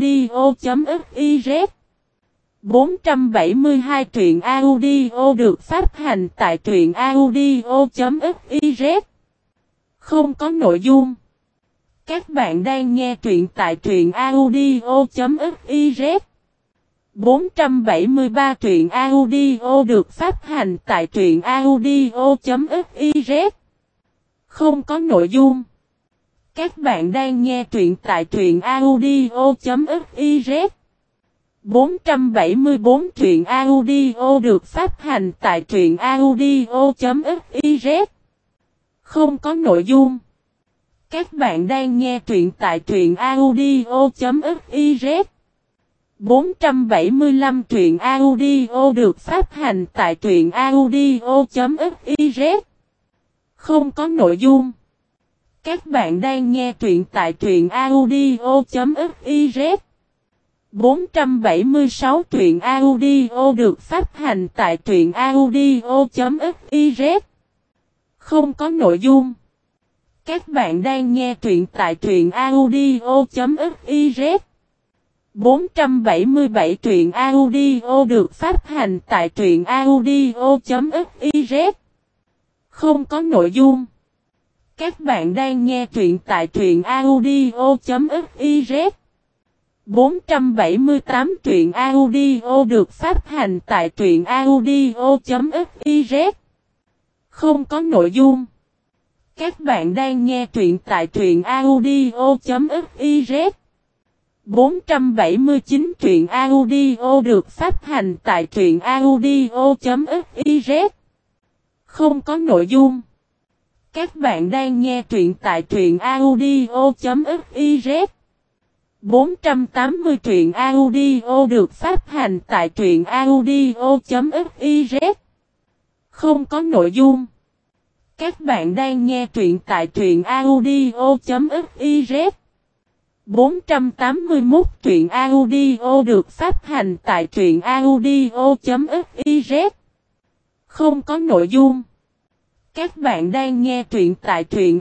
audio.fiz. bốn trăm bảy mươi hai truyện audio được phát hành tại truyện audio.fiz. Không có nội dung. Các bạn đang nghe truyện tại truyện audio.fiz. bốn trăm bảy mươi ba truyện audio được phát hành tại truyện audio.fiz. Không có nội dung. Các bạn đang nghe truyện tại truyện audio.fiz. bốn trăm bảy mươi bốn truyện audio được phát hành tại truyện audio.fiz. Không có nội dung. Các bạn đang nghe truyện tại truyện audio.fiz. bốn trăm bảy mươi lăm truyện audio được phát hành tại truyện audio.fiz. Không có nội dung. Các bạn đang nghe truyện tại truyện audio.fiz. bốn trăm bảy mươi sáu truyện audio được phát hành tại truyện audio.fiz. Không có nội dung. Các bạn đang nghe truyện tại truyện audio.fiz. bốn trăm bảy mươi bảy truyện audio được phát hành tại truyện audio.fiz. Không có nội dung. Các bạn đang nghe truyện tại truyện audio.fiz. bốn trăm bảy mươi tám truyện audio được phát hành tại truyện audio.fiz. Không có nội dung. Các bạn đang nghe truyện tại truyện audio.fiz. bốn trăm bảy mươi chín truyện audio được phát hành tại truyện audio.fiz. Không có nội dung. Các bạn đang nghe truyện tại truyện audio.fiz. bốn trăm tám mươi truyện audio được phát hành tại truyện audio.fiz. Không có nội dung. Các bạn đang nghe truyện tại truyện audio.fiz. bốn trăm tám mươi mốt truyện audio được phát hành tại truyện audio.fiz. Không có nội dung. Các bạn đang nghe truyện tại truyện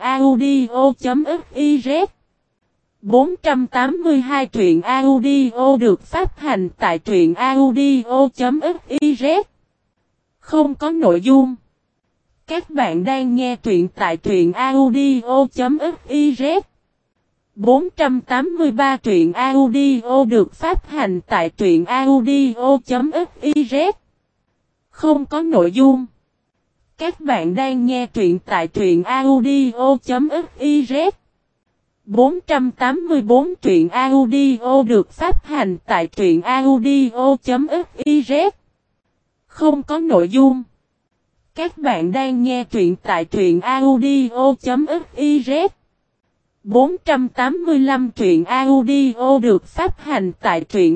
audio.fiz. bốn trăm tám mươi hai truyện audio được phát hành tại truyện audio.fiz. Không có nội dung. Các bạn đang nghe truyện tại truyện audio.fiz. bốn trăm tám mươi ba truyện audio được phát hành tại truyện audio.fiz. Không có nội dung. Các bạn đang nghe truyện tại truyện audio.fiz. bốn trăm tám mươi bốn truyện audio được phát hành tại truyện audio.fiz. Không có nội dung. Các bạn đang nghe truyện tại truyện audio.fiz. bốn trăm tám mươi lăm truyện audio được phát hành tại truyện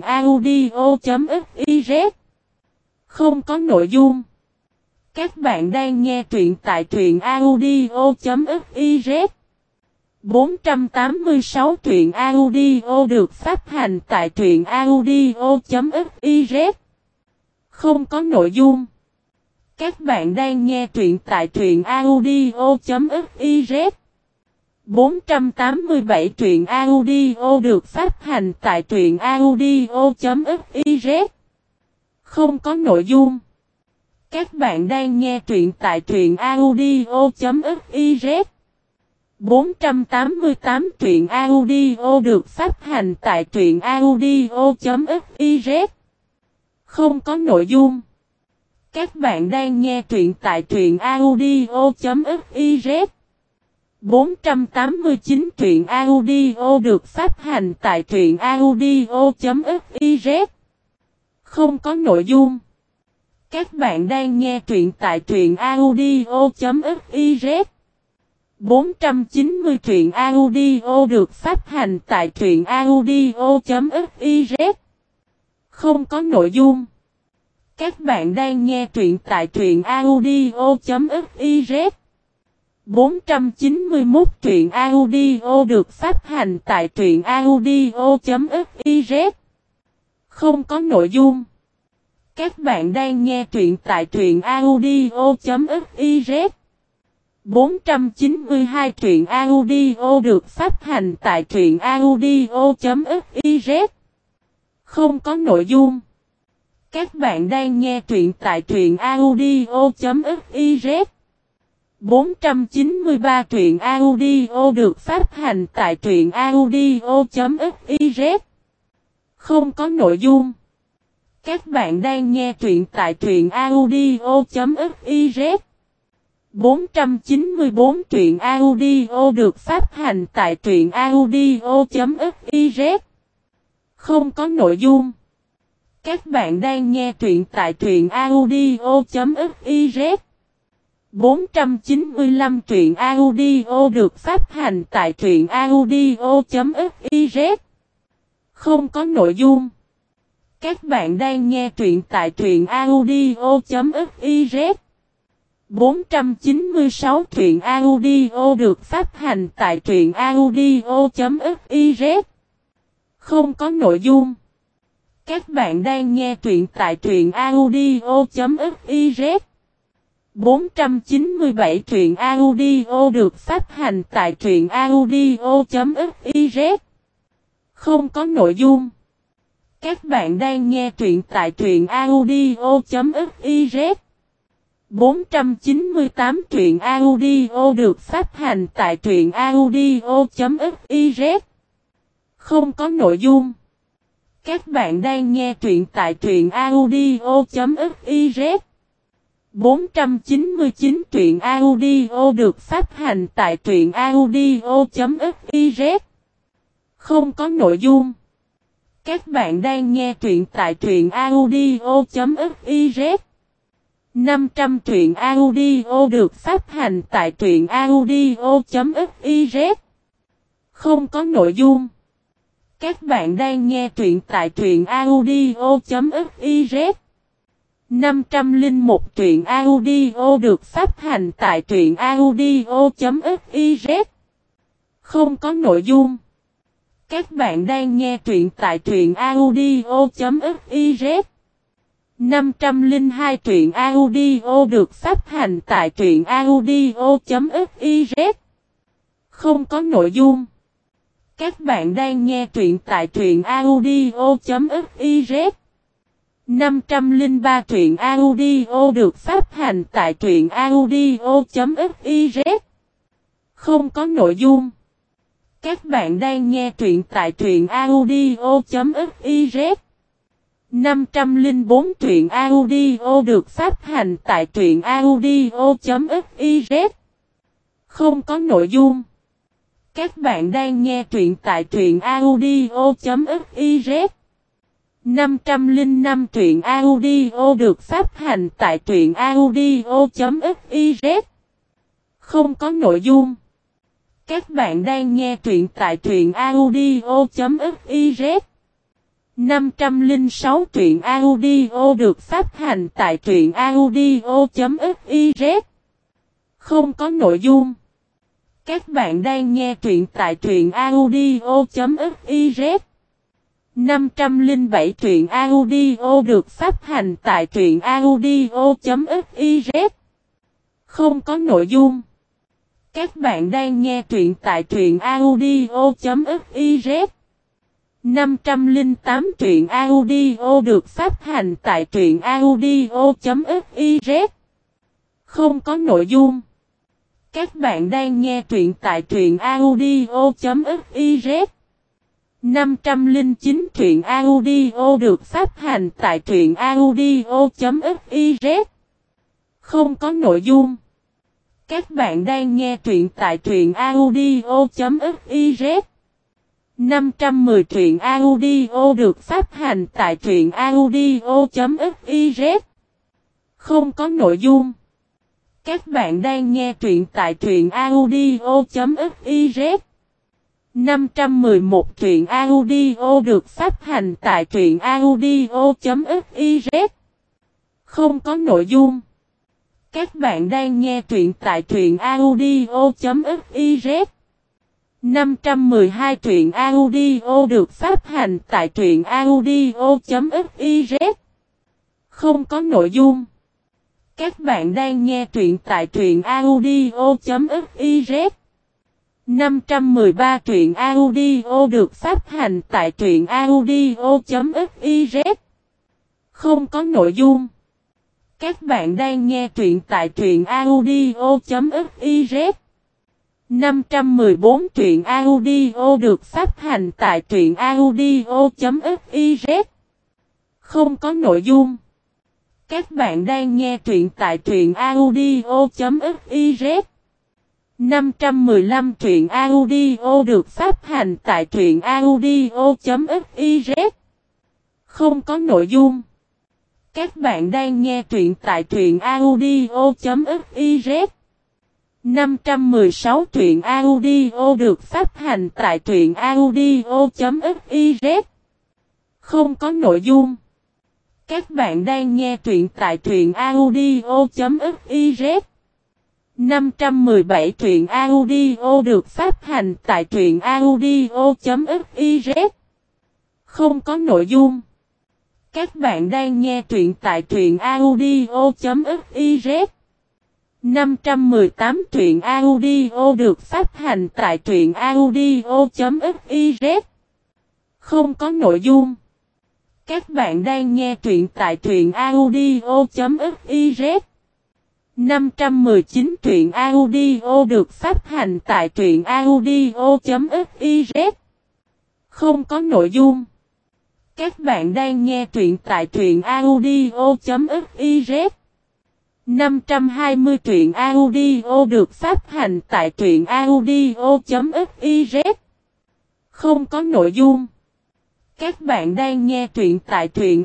audio.fiz. Không có nội dung. Các bạn đang nghe truyện tại truyện audio.fiz. bốn trăm tám mươi sáu truyện audio được phát hành tại truyện audio.fiz. Không có nội dung. Các bạn đang nghe truyện tại truyện audio.fiz. bốn trăm tám mươi bảy truyện audio được phát hành tại truyện audio.fiz. Không có nội dung. Các bạn đang nghe truyện tại truyện audio.fiz. bốn trăm tám mươi tám truyện audio được phát hành tại truyện audio.fiz. Không có nội dung. Các bạn đang nghe truyện tại truyện audio.fiz. bốn trăm tám mươi chín truyện audio được phát hành tại truyện audio.fiz. Không có nội dung. Các bạn đang nghe truyện tại truyện audio.fiz. bốn trăm chín mươi truyện audio được phát hành tại truyện audio.fiz. Không có nội dung. Các bạn đang nghe truyện tại truyện audio.fiz. bốn trăm chín mươi mốt truyện audio được phát hành tại truyện audio.fiz. Không có nội dung. Các bạn đang nghe truyện tại truyện audio.fiz. bốn trăm chín mươi hai truyện audio được phát hành tại truyện audio.fiz. Không có nội dung. Các bạn đang nghe truyện tại truyện audio.fiz. bốn trăm chín mươi ba truyện audio được phát hành tại truyện audio.fiz. Không có nội dung. Các bạn đang nghe truyện tại truyện audio.fiz. bốn trăm chín mươi bốn truyện audio được phát hành tại truyện audio.fiz. Không có nội dung. Các bạn đang nghe truyện tại truyện audio.fiz. bốn trăm chín mươi lăm truyện audio được phát hành tại truyện audio.fiz. Không có nội dung. Các bạn đang nghe truyện tại truyện audio.fiz. bốn trăm chín mươi sáu truyện audio được phát hành tại truyện audio.fiz. Không có nội dung. Các bạn đang nghe truyện tại truyện audio.fiz. bốn trăm chín mươi bảy truyện audio được phát hành tại truyện audio.fiz. Không có nội dung. Các bạn đang nghe truyện tại truyện audio.fiz. bốn trăm chín mươi tám truyện audio được phát hành tại truyện audio.fiz. Không có nội dung. Các bạn đang nghe truyện tại truyện audio.fiz. bốn trăm chín mươi chín truyện audio được phát hành tại truyện audio.fiz. Không có nội dung. Các bạn đang nghe truyện tại truyện audio.fiz. năm trăm truyện audio được phát hành tại truyện audio.fiz. Không có nội dung. Các bạn đang nghe truyện tại truyện audio.fiz. năm trăm lẻ một truyện audio được phát hành tại truyện audio.fiz. Không có nội dung. Các bạn đang nghe truyện tại truyện audio.fiz. năm trăm lẻ hai truyện audio được phát hành tại truyện audio.fiz. Không có nội dung. Các bạn đang nghe truyện tại truyện audio.fiz. năm trăm lẻ ba truyện audio được phát hành tại truyện audio.fiz. Không có nội dung. Các bạn đang nghe truyện tại truyện audio.fiz. năm trăm lẻ bốn truyện audio được phát hành tại truyện audio.fiz. Không có nội dung. Các bạn đang nghe truyện tại truyện audio.fiz. năm trăm lẻ năm truyện audio được phát hành tại truyện audio.fiz. Không có nội dung. Các bạn đang nghe truyện tại truyện audio.fiz. năm trăm lẻ sáu truyện audio được phát hành tại truyện audio.fiz. Không có nội dung. Các bạn đang nghe truyện tại truyện audio.fiz. năm trăm lẻ bảy truyện audio được phát hành tại truyện audio.fiz. Không có nội dung. Các bạn đang nghe truyện tại truyện audio.fiz. năm trăm lẻ tám truyện audio được phát hành tại truyện audio.fiz. Không có nội dung. Các bạn đang nghe truyện tại truyện audio.fiz. năm trăm lẻ chín truyện audio được phát hành tại truyện audio.fiz. Không có nội dung. Các bạn đang nghe truyện tại truyện audio.fiz. năm trăm mười truyện audio được phát hành tại truyện audio.fiz. Không có nội dung. Các bạn đang nghe truyện tại truyện audio.fiz. năm trăm mười một truyện audio được phát hành tại truyện audio.fiz. Không có nội dung. Các bạn đang nghe truyện tại truyện audio.fiz. năm trăm mười hai truyện audio được phát hành tại truyện audio.fiz. Không có nội dung. Các bạn đang nghe truyện tại truyện audio.fiz. năm trăm mười ba truyện audio được phát hành tại truyện audio.fiz. Không có nội dung. Các bạn đang nghe truyện tại truyện audio.fiz. năm trăm mười bốn truyện audio được phát hành tại truyện audio.fiz. Không có nội dung. Các bạn đang nghe truyện tại truyện audio.fiz. năm trăm mười lăm truyện audio được phát hành tại truyện audio.fiz. Không có nội dung. Các bạn đang nghe truyện tại truyện audio.fiz. năm trăm mười sáu truyện audio được phát hành tại truyện audio.fiz. Không có nội dung. Các bạn đang nghe truyện tại truyện audio.fiz. năm trăm mười bảy truyện audio được phát hành tại truyện audio.fiz. Không có nội dung. Các bạn đang nghe truyện tại truyện audio.fiz. năm trăm mười tám truyện audio được phát hành tại truyện audio.fiz. Không có nội dung. Các bạn đang nghe truyện tại truyện audio.fiz. năm trăm mười chín truyện audio được phát hành tại truyện audio.fiz. Không có nội dung. Các bạn đang nghe truyện tại truyện audio.fiz. năm trăm hai mươi truyện audio được phát hành tại truyện audio.fiz. Không có nội dung. Các bạn đang nghe truyện tại truyện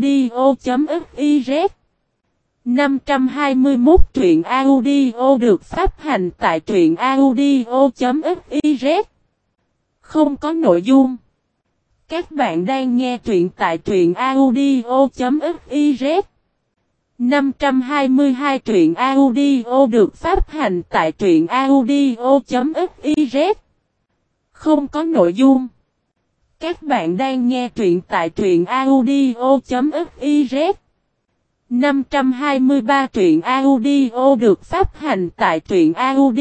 audio.fiz. năm trăm hai mươi mốt truyện audio được phát hành tại truyện audio.fiz. Không có nội dung. Các bạn đang nghe truyện tại truyện audio.fiz. năm trăm hai mươi hai truyện audio được phát hành tại truyện audio.fiz. Không có nội dung. Các bạn đang nghe truyện tại truyện audio.fiz. năm trăm hai mươi ba truyện audio được phát hành tại truyện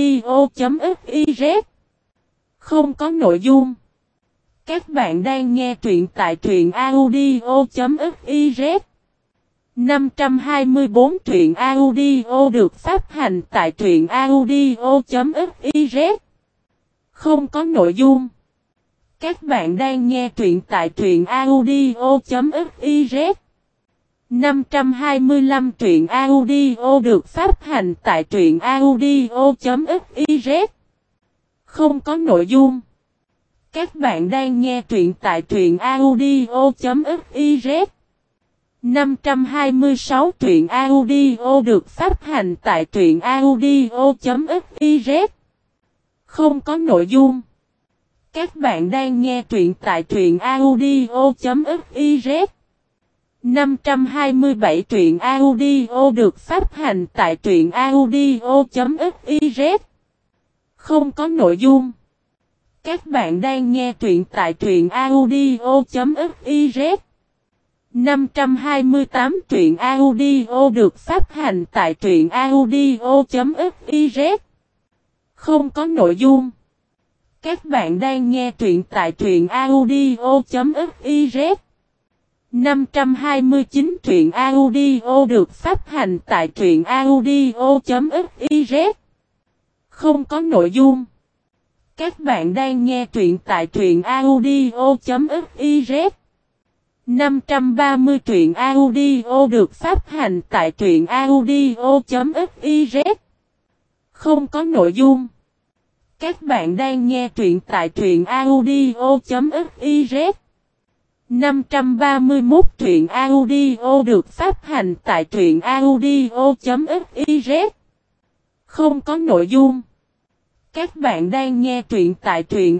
audio.fiz. Không có nội dung. Các bạn đang nghe truyện tại truyện audio.fiz. năm trăm hai mươi bốn truyện audio được phát hành tại truyện audio.fiz. Không có nội dung. Các bạn đang nghe truyện tại truyện audio.fiz. năm trăm hai mươi lăm truyện audio được phát hành tại truyện audio.fiz. Không có nội dung. Các bạn đang nghe truyện tại truyện audio.fiz. năm trăm hai mươi sáu truyện audio được phát hành tại truyện audio.fiz. Không có nội dung. Các bạn đang nghe truyện tại truyện audio.fiz. năm trăm hai mươi bảy truyện audio được phát hành tại truyện audio.fiz. Không có nội dung. Các bạn đang nghe truyện tại truyện audio.fiz. năm trăm hai mươi tám truyện audio được phát hành tại truyện audio.fiz. Không có nội dung. Các bạn đang nghe truyện tại truyện audio.fiz. năm trăm hai mươi chín truyện audio được phát hành tại truyện audio.fiz. Không có nội dung. Các bạn đang nghe truyện tại truyện audio.fiz. năm trăm ba mươi truyện audio được phát hành tại truyện audio.fiz. Không có nội dung. Các bạn đang nghe truyện tại truyện audio.fiz. năm trăm ba mươi mốt truyện audio được phát hành tại truyện audio.fiz. Không có nội dung. Các bạn đang nghe truyện tại truyện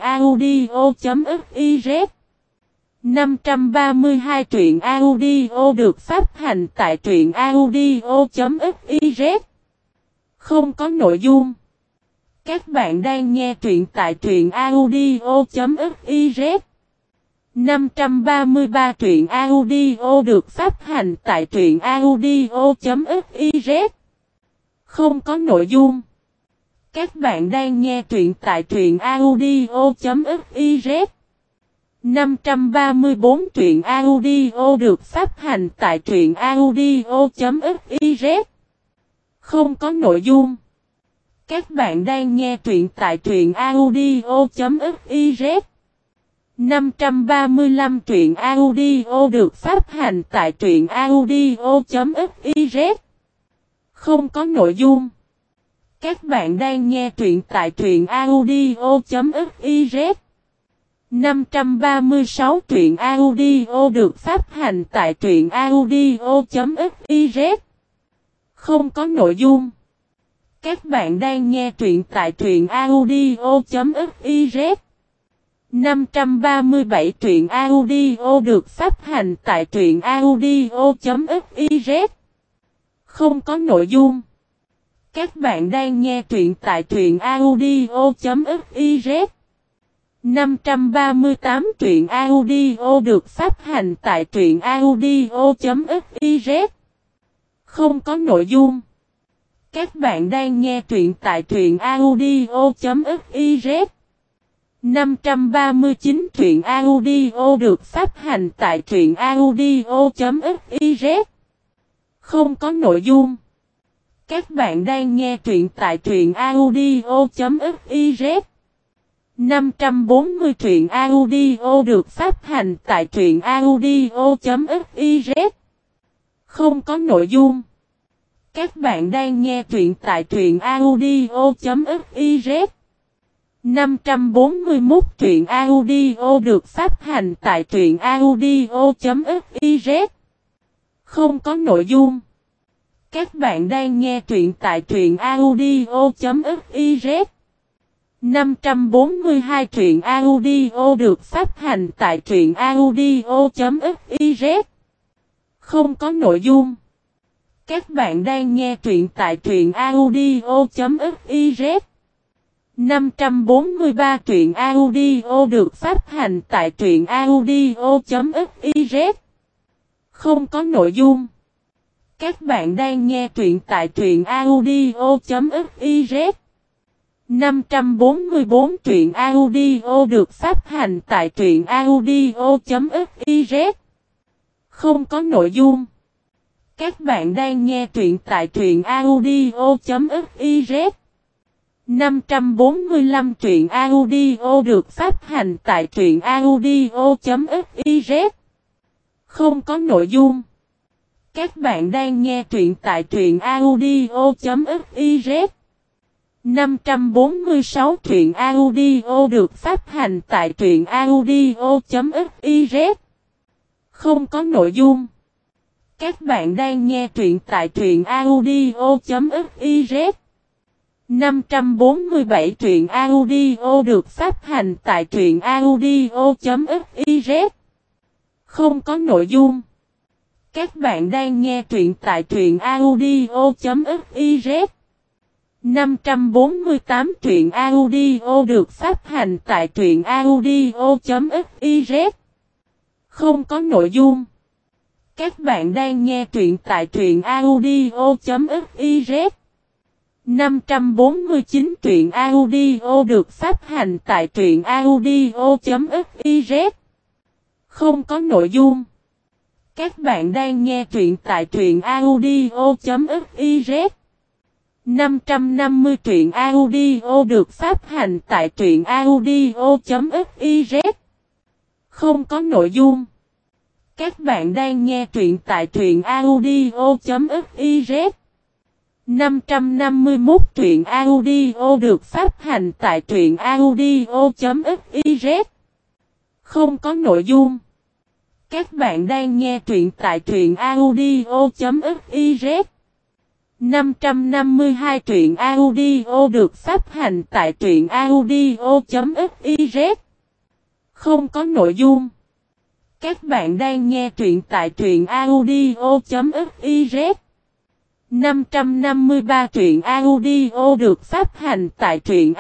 audio.fiz. năm trăm ba mươi hai truyện audio được phát hành tại truyện audio.fiz. Không có nội dung. Các bạn đang nghe truyện tại truyện audio.fiz. năm trăm ba mươi ba truyện audio được phát hành tại truyện audio.fiz. Không có nội dung. Các bạn đang nghe truyện tại truyện audio.fiz. năm trăm ba mươi bốn truyện audio được phát hành tại truyện audio.fiz. Không có nội dung. Các bạn đang nghe truyện tại truyện audio.fiz. năm trăm ba mươi lăm truyện audio được phát hành tại truyện audio.fiz. Không có nội dung. Các bạn đang nghe truyện tại truyện audio.fiz. năm trăm ba mươi sáu truyện audio được phát hành tại truyện audio.fiz. Không có nội dung. Các bạn đang nghe truyện tại truyện audio.fiz. năm trăm ba mươi bảy truyện audio được phát hành tại truyện audio.fiz. Không có nội dung. Các bạn đang nghe truyện tại truyện audio.fiz. năm trăm ba mươi tám truyện audio được phát hành tại truyện audio.fiz. Không có nội dung. Các bạn đang nghe truyện tại truyện audio.fiz. năm trăm ba mươi chín truyện audio được phát hành tại truyện audio.fiz. Không có nội dung. Các bạn đang nghe truyện tại truyện audio.fiz. năm trăm bốn mươi truyện audio được phát hành tại truyện audio.fiz. Không có nội dung. Các bạn đang nghe truyện tại truyện audio.fiz. năm trăm bốn mươi mốt truyện audio được phát hành tại truyện audio.fiz. Không có nội dung. Các bạn đang nghe truyện tại truyện audio.fiz. năm trăm bốn mươi hai truyện audio được phát hành tại truyện audio.fiz. Không có nội dung. Các bạn đang nghe truyện tại truyện audio.fiz. năm trăm bốn mươi ba truyện audio được phát hành tại truyện audio.fiz. Không có nội dung. Các bạn đang nghe truyện tại truyện audio.fiz. năm trăm bốn mươi bốn truyện audio được phát hành tại truyện audio.fiz. Không có nội dung. Các bạn đang nghe truyện tại truyện audio.fiz. năm trăm bốn mươi lăm truyện audio được phát hành tại truyện audio.fiz. Không có nội dung. Các bạn đang nghe truyện tại truyện audio.fiz. năm trăm bốn mươi sáu truyện audio được phát hành tại truyện audio.fiz. Không có nội dung. Các bạn đang nghe truyện tại truyện audio.fiz. năm trăm bốn mươi bảy truyện audio được phát hành tại truyện audio.fiz. Không có nội dung. Các bạn đang nghe truyện tại truyện audio.fiz. năm trăm bốn mươi tám truyện audio được phát hành tại truyện audio.fiz. Không có nội dung. Các bạn đang nghe truyện tại truyện audio.fiz. năm trăm bốn mươi chín truyện audio được phát hành tại truyện audio.fiz. Không có nội dung. Các bạn đang nghe truyện tại truyện audio.fiz. năm trăm năm mươi truyện audio được phát hành tại truyện audio.fiz. Không có nội dung. Các bạn đang nghe truyện tại truyện audio.fiz. năm trăm năm mươi mốt truyện audio được phát hành tại truyện audio.fiz. Không có nội dung. Các bạn đang nghe truyện tại truyện audio.fiz. năm trăm năm mươi hai truyện audio được phát hành tại truyện audio.fiz. Không có nội dung. Các bạn đang nghe truyện tại truyện audio.fiz. năm trăm năm mươi ba truyện audio được phát hành tại truyện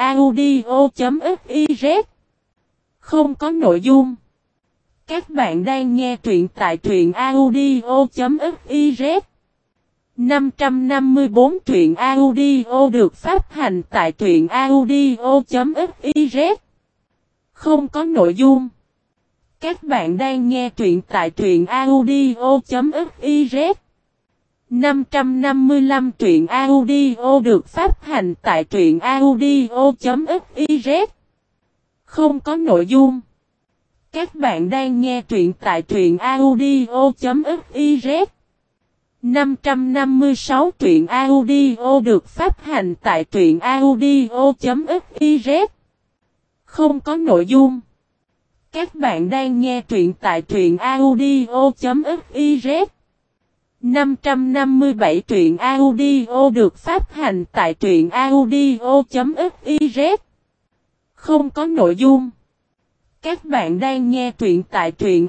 audio.fiz. Không có nội dung. Các bạn đang nghe truyện tại truyện audio.fiz. năm trăm năm mươi bốn truyện audio được phát hành tại truyện audio.fiz. Không có nội dung. Các bạn đang nghe truyện tại truyện audio.fiz. năm trăm năm mươi lăm truyện audio được phát hành tại truyện audio.fiz. Không có nội dung. Các bạn đang nghe truyện tại truyện audio.fiz. năm trăm năm mươi sáu truyện audio được phát hành tại truyện audio.fiz. Không có nội dung. Các bạn đang nghe truyện tại truyện audio.fiz. năm trăm năm mươi bảy truyện audio được phát hành tại truyện audio.fiz. Không có nội dung. Các bạn đang nghe truyện tại truyện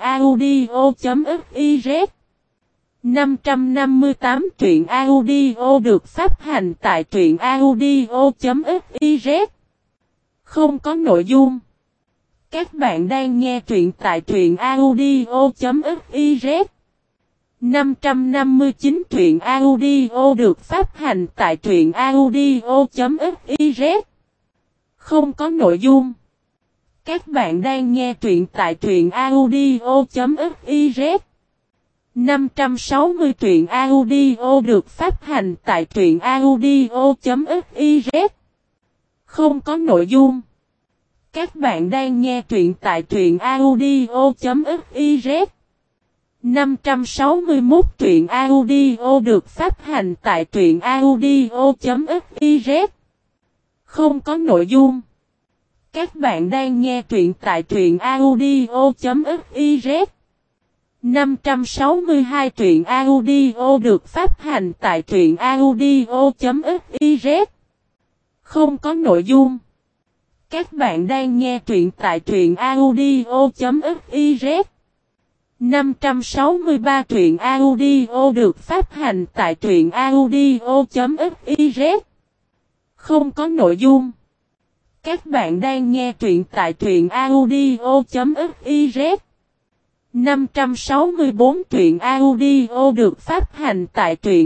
audio.fiz. năm trăm năm mươi tám truyện audio được phát hành tại truyện audio.fiz. Không có nội dung. Các bạn đang nghe truyện tại truyện audio.fiz. năm trăm năm mươi chín truyện audio được phát hành tại truyện audio.fiz. Không có nội dung. Các bạn đang nghe truyện tại truyện audio.fiz. năm trăm sáu mươi truyện audio được phát hành tại truyện audio.fiz. Không có nội dung. Các bạn đang nghe truyện tại truyện audio.fiz. năm trăm sáu mươi mốt truyện audio được phát hành tại truyện audio.fiz. Không có nội dung. Các bạn đang nghe truyện tại truyện audio.fiz. năm trăm sáu mươi hai truyện audio được phát hành tại truyện audio.fiz. Không có nội dung. Các bạn đang nghe truyện tại truyện audio.fiz. năm trăm sáu mươi ba truyện audio được phát hành tại truyện audio.fiz. Không có nội dung. Các bạn đang nghe truyện tại truyện audio.fiz. năm trăm sáu mươi bốn truyện audio được phát hành tại truyện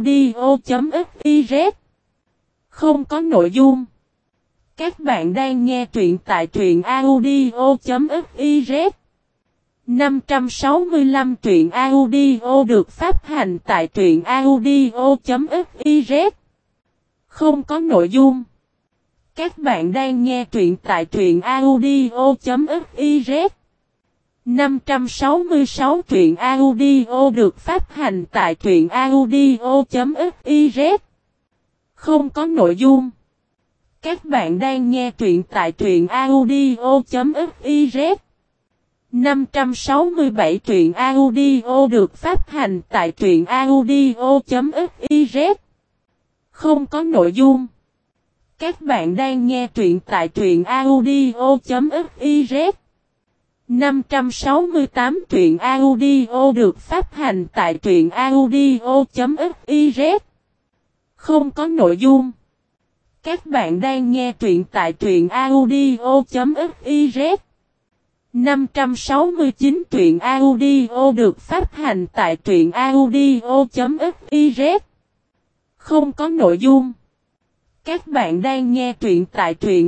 audio.fiz. Không có nội dung. Các bạn đang nghe truyện tại truyện audio.fiz. năm trăm sáu mươi lăm truyện audio được phát hành tại truyện audio.fiz. Không có nội dung. Các bạn đang nghe truyện tại truyện audio.fiz. năm trăm sáu mươi sáu truyện audio được phát hành tại truyện audio.fiz. Không có nội dung. Các bạn đang nghe truyện tại truyện audio.fiz. năm trăm sáu mươi bảy truyện audio được phát hành tại truyện audio.fiz. Không có nội dung. Các bạn đang nghe truyện tại truyện audio.fiz. năm trăm sáu mươi tám truyện audio được phát hành tại truyện audio.fiz. Không có nội dung. Các bạn đang nghe truyện tại truyện audio.fiz. năm trăm sáu mươi chín truyện audio được phát hành tại truyện audio.fiz. Không có nội dung. Các bạn đang nghe truyện tại truyện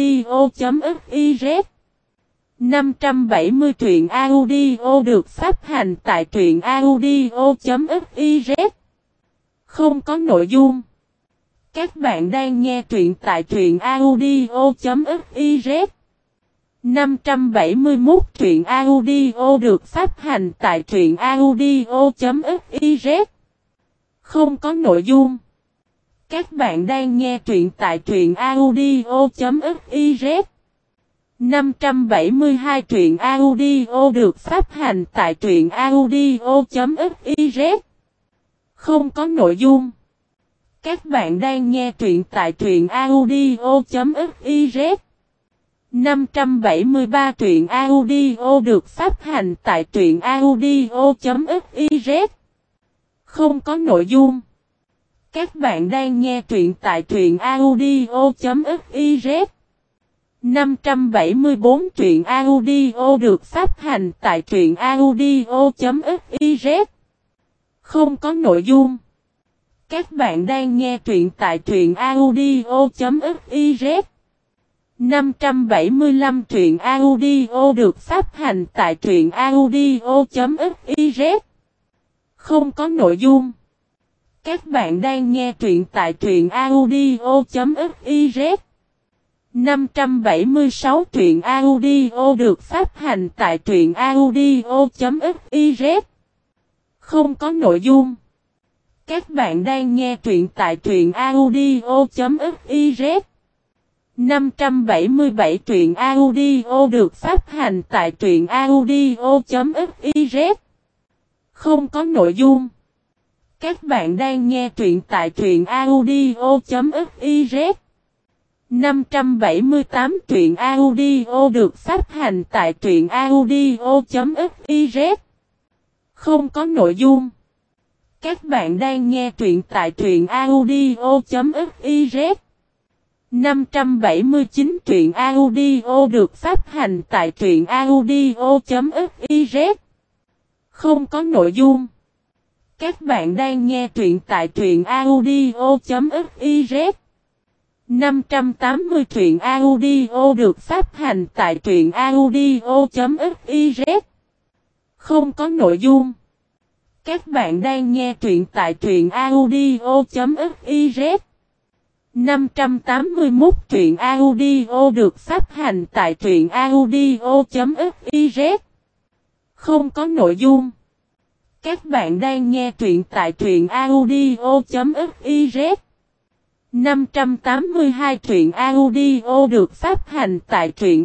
audio.fiz. năm trăm bảy mươi truyện audio được phát hành tại truyện audio.fiz. Không có nội dung. Các bạn đang nghe truyện tại truyện audio.fiz. năm trăm bảy mươi mốt truyện audio được phát hành tại truyện audio.fiz. Không có nội dung. Các bạn đang nghe truyện tại truyện audio.fiz. năm trăm bảy mươi hai truyện audio được phát hành tại truyện audio.fiz. Không có nội dung. Các bạn đang nghe truyện tại truyện audio.fiz. năm trăm bảy mươi ba truyện audio được phát hành tại truyện audio.fiz. Không có nội dung. Các bạn đang nghe truyện tại truyện audio.fiz. năm trăm bảy mươi bốn truyện audio được phát hành tại truyện audio.fiz. Không có nội dung. Các bạn đang nghe truyện tại truyện audio.fiz. năm trăm bảy mươi lăm truyện audio được phát hành tại truyện audio.fiz. Không có nội dung. Các bạn đang nghe truyện tại truyện audio.fiz. năm trăm bảy mươi sáu truyện audio được phát hành tại truyện audio.fiz. Không có nội dung. Các bạn đang nghe truyện tại truyện audio.fiz. năm trăm bảy mươi bảy truyện audio được phát hành tại truyện audio.fiz. Không có nội dung. Các bạn đang nghe truyện tại truyện audio.fiz. năm trăm bảy mươi tám truyện audio được phát hành tại truyện audio.fiz. Không có nội dung. Các bạn đang nghe truyện tại truyện audio.fiz. năm trăm bảy mươi chín truyện audio được phát hành tại truyện audio.fiz. Không có nội dung. Các bạn đang nghe truyện tại truyện audio.fiz. năm trăm tám mươi truyện audio được phát hành tại truyện audio.fiz. Không có nội dung. Các bạn đang nghe truyện tại truyện audio.fiz. năm trăm tám mươi mốt truyện audio được phát hành tại truyện audio.fiz. Không có nội dung. Các bạn đang nghe truyện tại truyện audio.fiz. năm trăm tám mươi hai truyện audio được phát hành tại truyện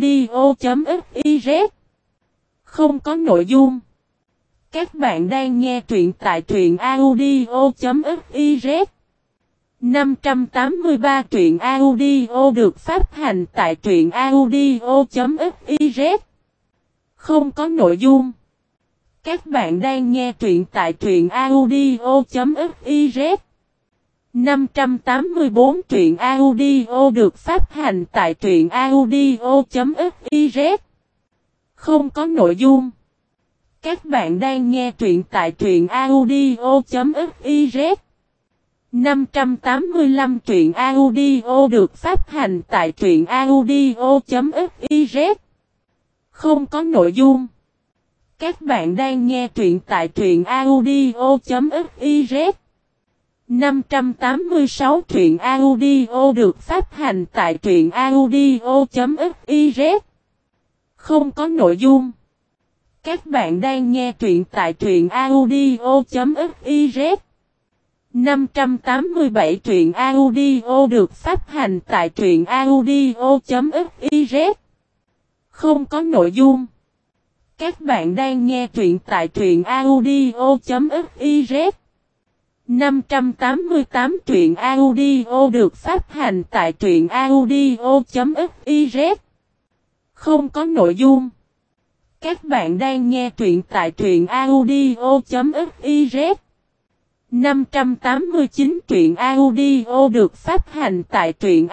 audio.fiz. Không có nội dung. Các bạn đang nghe truyện tại truyện audio.fiz. năm trăm tám mươi ba truyện audio được phát hành tại truyện audio.fiz. Không có nội dung. Các bạn đang nghe truyện tại truyện audio.fiz. năm trăm tám mươi bốn truyện audio được phát hành tại truyện audio.fiz. Không có nội dung. Các bạn đang nghe truyện tại truyện audio.fiz. năm trăm tám mươi lăm truyện audio được phát hành tại truyện audio.fiz. Không có nội dung. Các bạn đang nghe truyện tại truyện audio.fiz. năm trăm tám mươi sáu truyện audio được phát hành tại truyện audio.fiz. Không có nội dung. Các bạn đang nghe truyện tại truyện audio.fiz. năm trăm tám mươi bảy truyện audio được phát hành tại truyện audio.fiz. Không có nội dung. Các bạn đang nghe truyện tại truyện audio.fiz. năm trăm tám mươi tám truyện audio được phát hành tại truyện audio.fiz. Không có nội dung. Các bạn đang nghe truyện tại truyện audio.fiz. năm trăm tám mươi chín truyện audio được phát hành tại truyện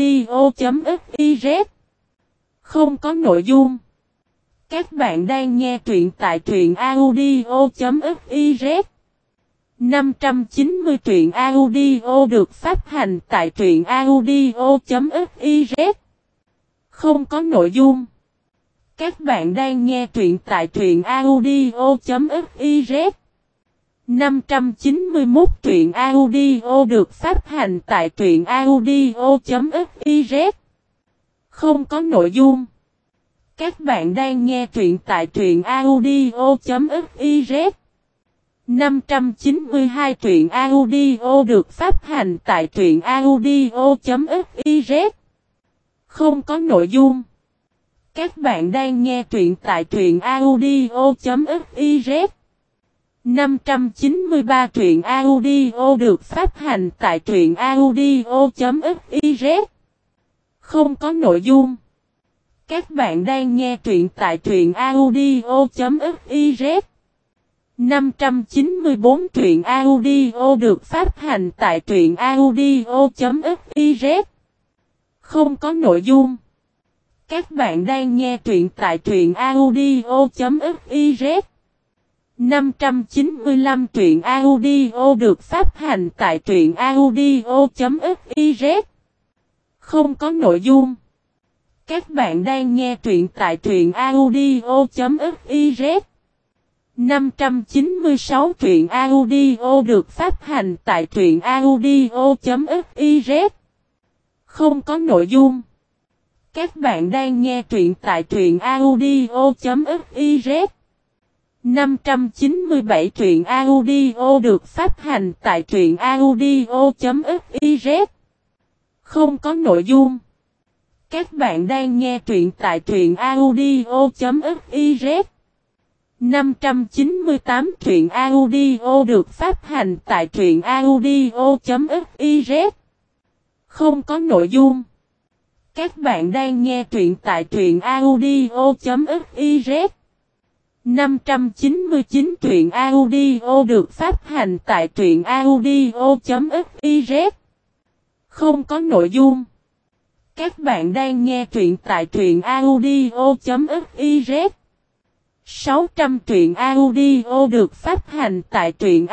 audio.fiz. Không có nội dung. Các bạn đang nghe truyện tại truyện audio.fiz. năm trăm chín mươi truyện audio được phát hành tại truyện audio.fiz. Không có nội dung. Các bạn đang nghe truyện tại truyện audio.fiz. năm trăm chín mươi mốt truyện audio được phát hành tại truyện audio.fiz. Không có nội dung. Các bạn đang nghe truyện tại truyện audio.fiz. năm trăm chín mươi hai truyện audio được phát hành tại truyện audio.fiz. Không có nội dung. Các bạn đang nghe truyện tại truyện audio.fiz. năm trăm chín mươi ba truyện audio được phát hành tại truyện audio.fiz. Không có nội dung. Các bạn đang nghe truyện tại truyện audio.fiz. năm trăm chín mươi bốn truyện audio được phát hành tại truyện audio.fiz. Không có nội dung. Các bạn đang nghe truyện tại truyện audio.fiz. năm trăm chín mươi lăm truyện audio được phát hành tại truyện audio.fiz. Không có nội dung. Các bạn đang nghe truyện tại truyện audio.fiz. năm trăm chín mươi sáu truyện audio được phát hành tại truyện audio.fiz. Không có nội dung. Các bạn đang nghe truyện tại truyện audio.fiz. năm trăm chín mươi bảy truyện audio được phát hành tại truyện audio.fiz. Không có nội dung. Các bạn đang nghe truyện tại truyện audio.fiz. năm trăm chín mươi tám truyện audio được phát hành tại truyện audio.fiz. Không có nội dung. Các bạn đang nghe truyện tại truyện audio.fiz. năm trăm chín mươi chín truyện audio được phát hành tại truyện audio.fiz. Không có nội dung. Các bạn đang nghe truyện tại truyện audio.fiz. sáu trăm truyện audio được phát hành tại truyện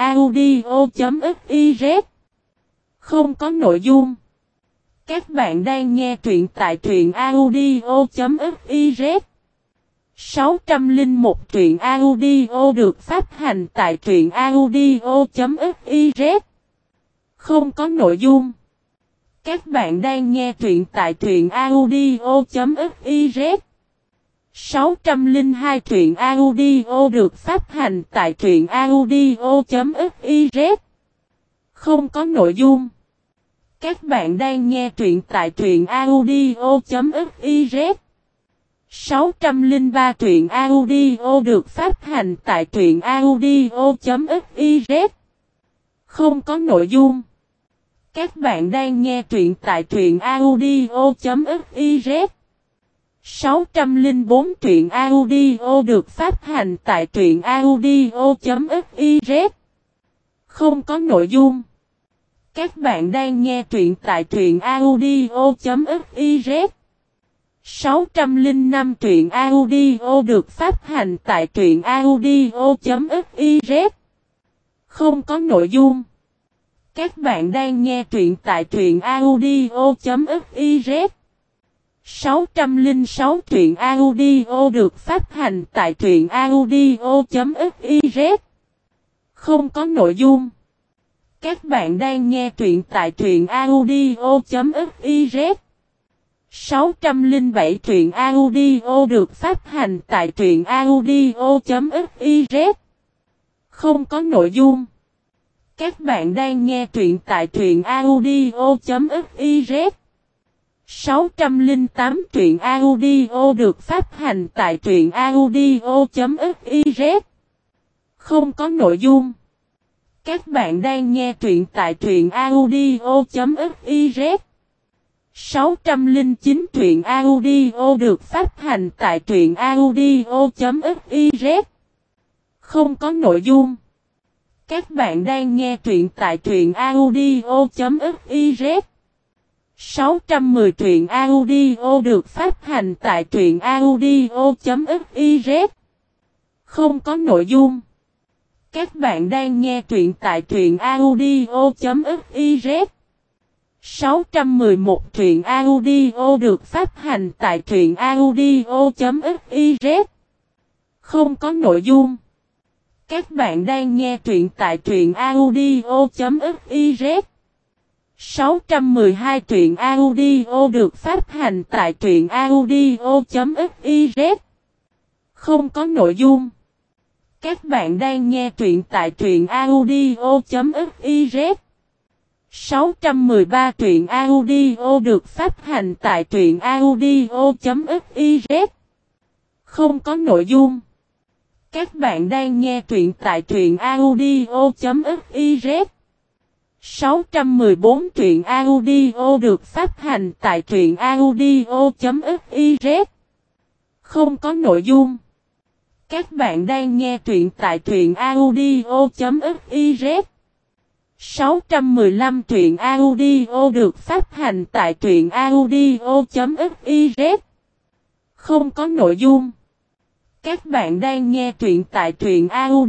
audio.fiz. Không có nội dung. Các bạn đang nghe truyện tại truyện audio.fiz. sáu trăm lẻ một truyện audio được phát hành tại truyện audio.fiz. Không có nội dung. Các bạn đang nghe truyện tại truyện audio.fiz. sáu trăm lẻ hai truyện audio được phát hành tại truyện audio.fiz. Không có nội dung. Các bạn đang nghe truyện tại truyện audio.fiz. sáu trăm lẻ ba truyện audio được phát hành tại truyện audio.fiz. Không có nội dung. Các bạn đang nghe truyện tại truyện audio.fiz. sáu trăm lẻ bốn truyện audio được phát hành tại truyện audio.fiz. Không có nội dung. Các bạn đang nghe truyện tại truyện audio.fiz. sáu trăm lẻ năm truyện audio được phát hành tại truyện audio.fiz. Không có nội dung. Các bạn đang nghe truyện tại truyện audio.fiz. sáu trăm lẻ sáu truyện audio được phát hành tại truyện audio.fiz. Không có nội dung. Các bạn đang nghe truyện tại truyện audio.fiz. sáu trăm lẻ bảy truyện audio được phát hành tại truyện audio.fiz. Không có nội dung. Các bạn đang nghe truyện tại truyện audio.fiz. sáu trăm lẻ tám truyện audio được phát hành tại truyện audio.fiz. Không có nội dung. Các bạn đang nghe truyện tại truyện audio.fiz. sáu trăm lẻ chín truyện audio được phát hành tại truyện audio.fiz. Không có nội dung. Các bạn đang nghe truyện tại truyện audio.fiz. sáu trăm mười truyện audio được phát hành tại truyện audio.fiz. Không có nội dung. Các bạn đang nghe truyện tại truyện audio.fiz. sáu trăm mười một truyện audio được phát hành tại truyện audio.fiz. Không có nội dung. Các bạn đang nghe truyện tại truyện audio.fiz. sáu trăm mười hai truyện audio được phát hành tại truyện audio.fiz. Không có nội dung. Các bạn đang nghe truyện tại truyện audio.fiz. sáu trăm mười ba truyện audio được phát hành tại truyện audio.fiz. Không có nội dung. Các bạn đang nghe truyện tại truyện audio.fiz. sáu trăm mười bốn truyện audio được phát hành tại truyện audio.fiz. Không có nội dung. Các bạn đang nghe truyện tại truyện audio.fiz. sáu trăm mười lăm truyện audio được phát hành tại truyện audio.fiz. Không có nội dung. Các bạn đang nghe truyện tại truyện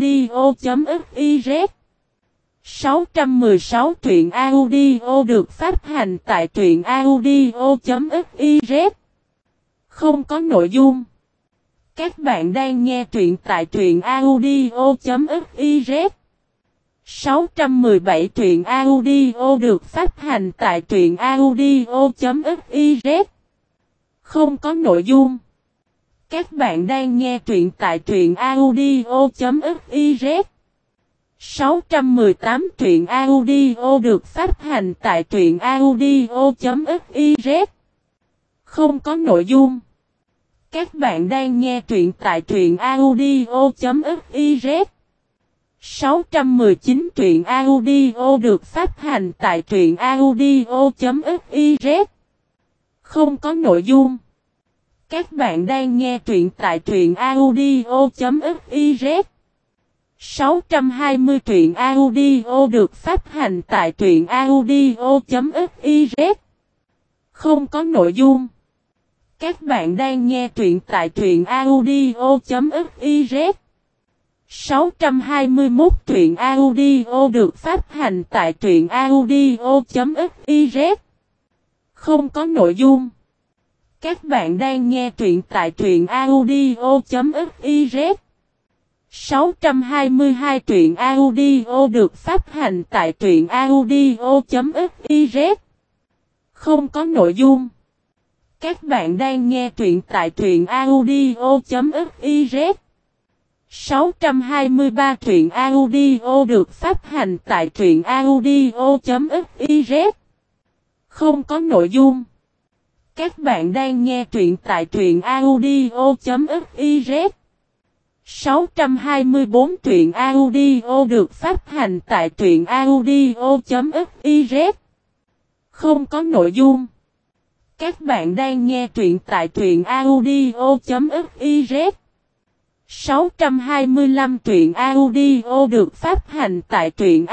audio.fiz. sáu trăm mười sáu truyện audio được phát hành tại truyện audio.fiz. Không có nội dung. Các bạn đang nghe truyện tại truyện audio.fiz. sáu trăm mười bảy truyện audio được phát hành tại truyện audio.fiz. Không có nội dung. Các bạn đang nghe truyện tại truyện audio.fiz. sáu trăm mười tám truyện audio được phát hành tại truyện audio.fiz. Không có nội dung. Các bạn đang nghe truyện tại truyện audio.fiz. sáu trăm mười chín truyện audio được phát hành tại truyện audio.fiz. Không có nội dung. Các bạn đang nghe truyện tại truyện audio.fiz. sáu trăm hai mươi truyện audio được phát hành tại truyện audio.fiz. Không có nội dung. Các bạn đang nghe truyện tại truyện audio.fiz. sáu trăm hai mươi mốt truyện audio được phát hành tại truyện audio.fiz. Không có nội dung. Các bạn đang nghe truyện tại truyện audio.fiz. sáu trăm hai mươi hai truyện audio được phát hành tại truyện audio.fiz. Không có nội dung. Các bạn đang nghe truyện tại truyện audio.fiz. sáu trăm hai mươi ba truyện audio được phát hành tại truyện audio.fiz. Không có nội dung. Các bạn đang nghe truyện tại truyện audio.fiz. sáu trăm hai mươi bốn truyện audio được phát hành tại truyện audio.fiz. Không có nội dung. Các bạn đang nghe truyện tại truyện audio.fiz. sáu trăm hai mươi lăm truyện audio được phát hành tại truyện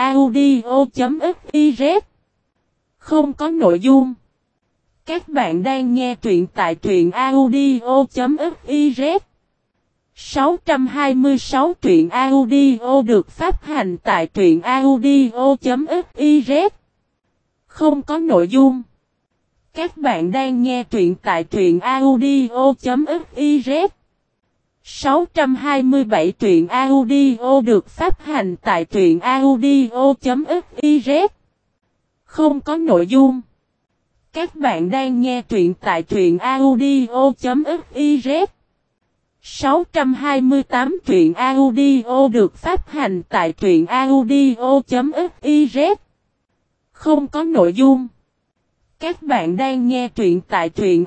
audio.fiz. Không có nội dung. Các bạn đang nghe truyện tại truyện audio.fiz. sáu trăm hai mươi sáu truyện audio được phát hành tại truyện audio.fiz. Không có nội dung. Các bạn đang nghe truyện tại truyện audio.fiz. sáu trăm hai mươi bảy truyện audio được phát hành tại truyện audio.fiz. Không có nội dung. Các bạn đang nghe truyện tại truyện audio.fiz. sáu trăm hai mươi tám truyện audio được phát hành tại truyện audio.fiz. Không có nội dung. Các bạn đang nghe truyện tại truyện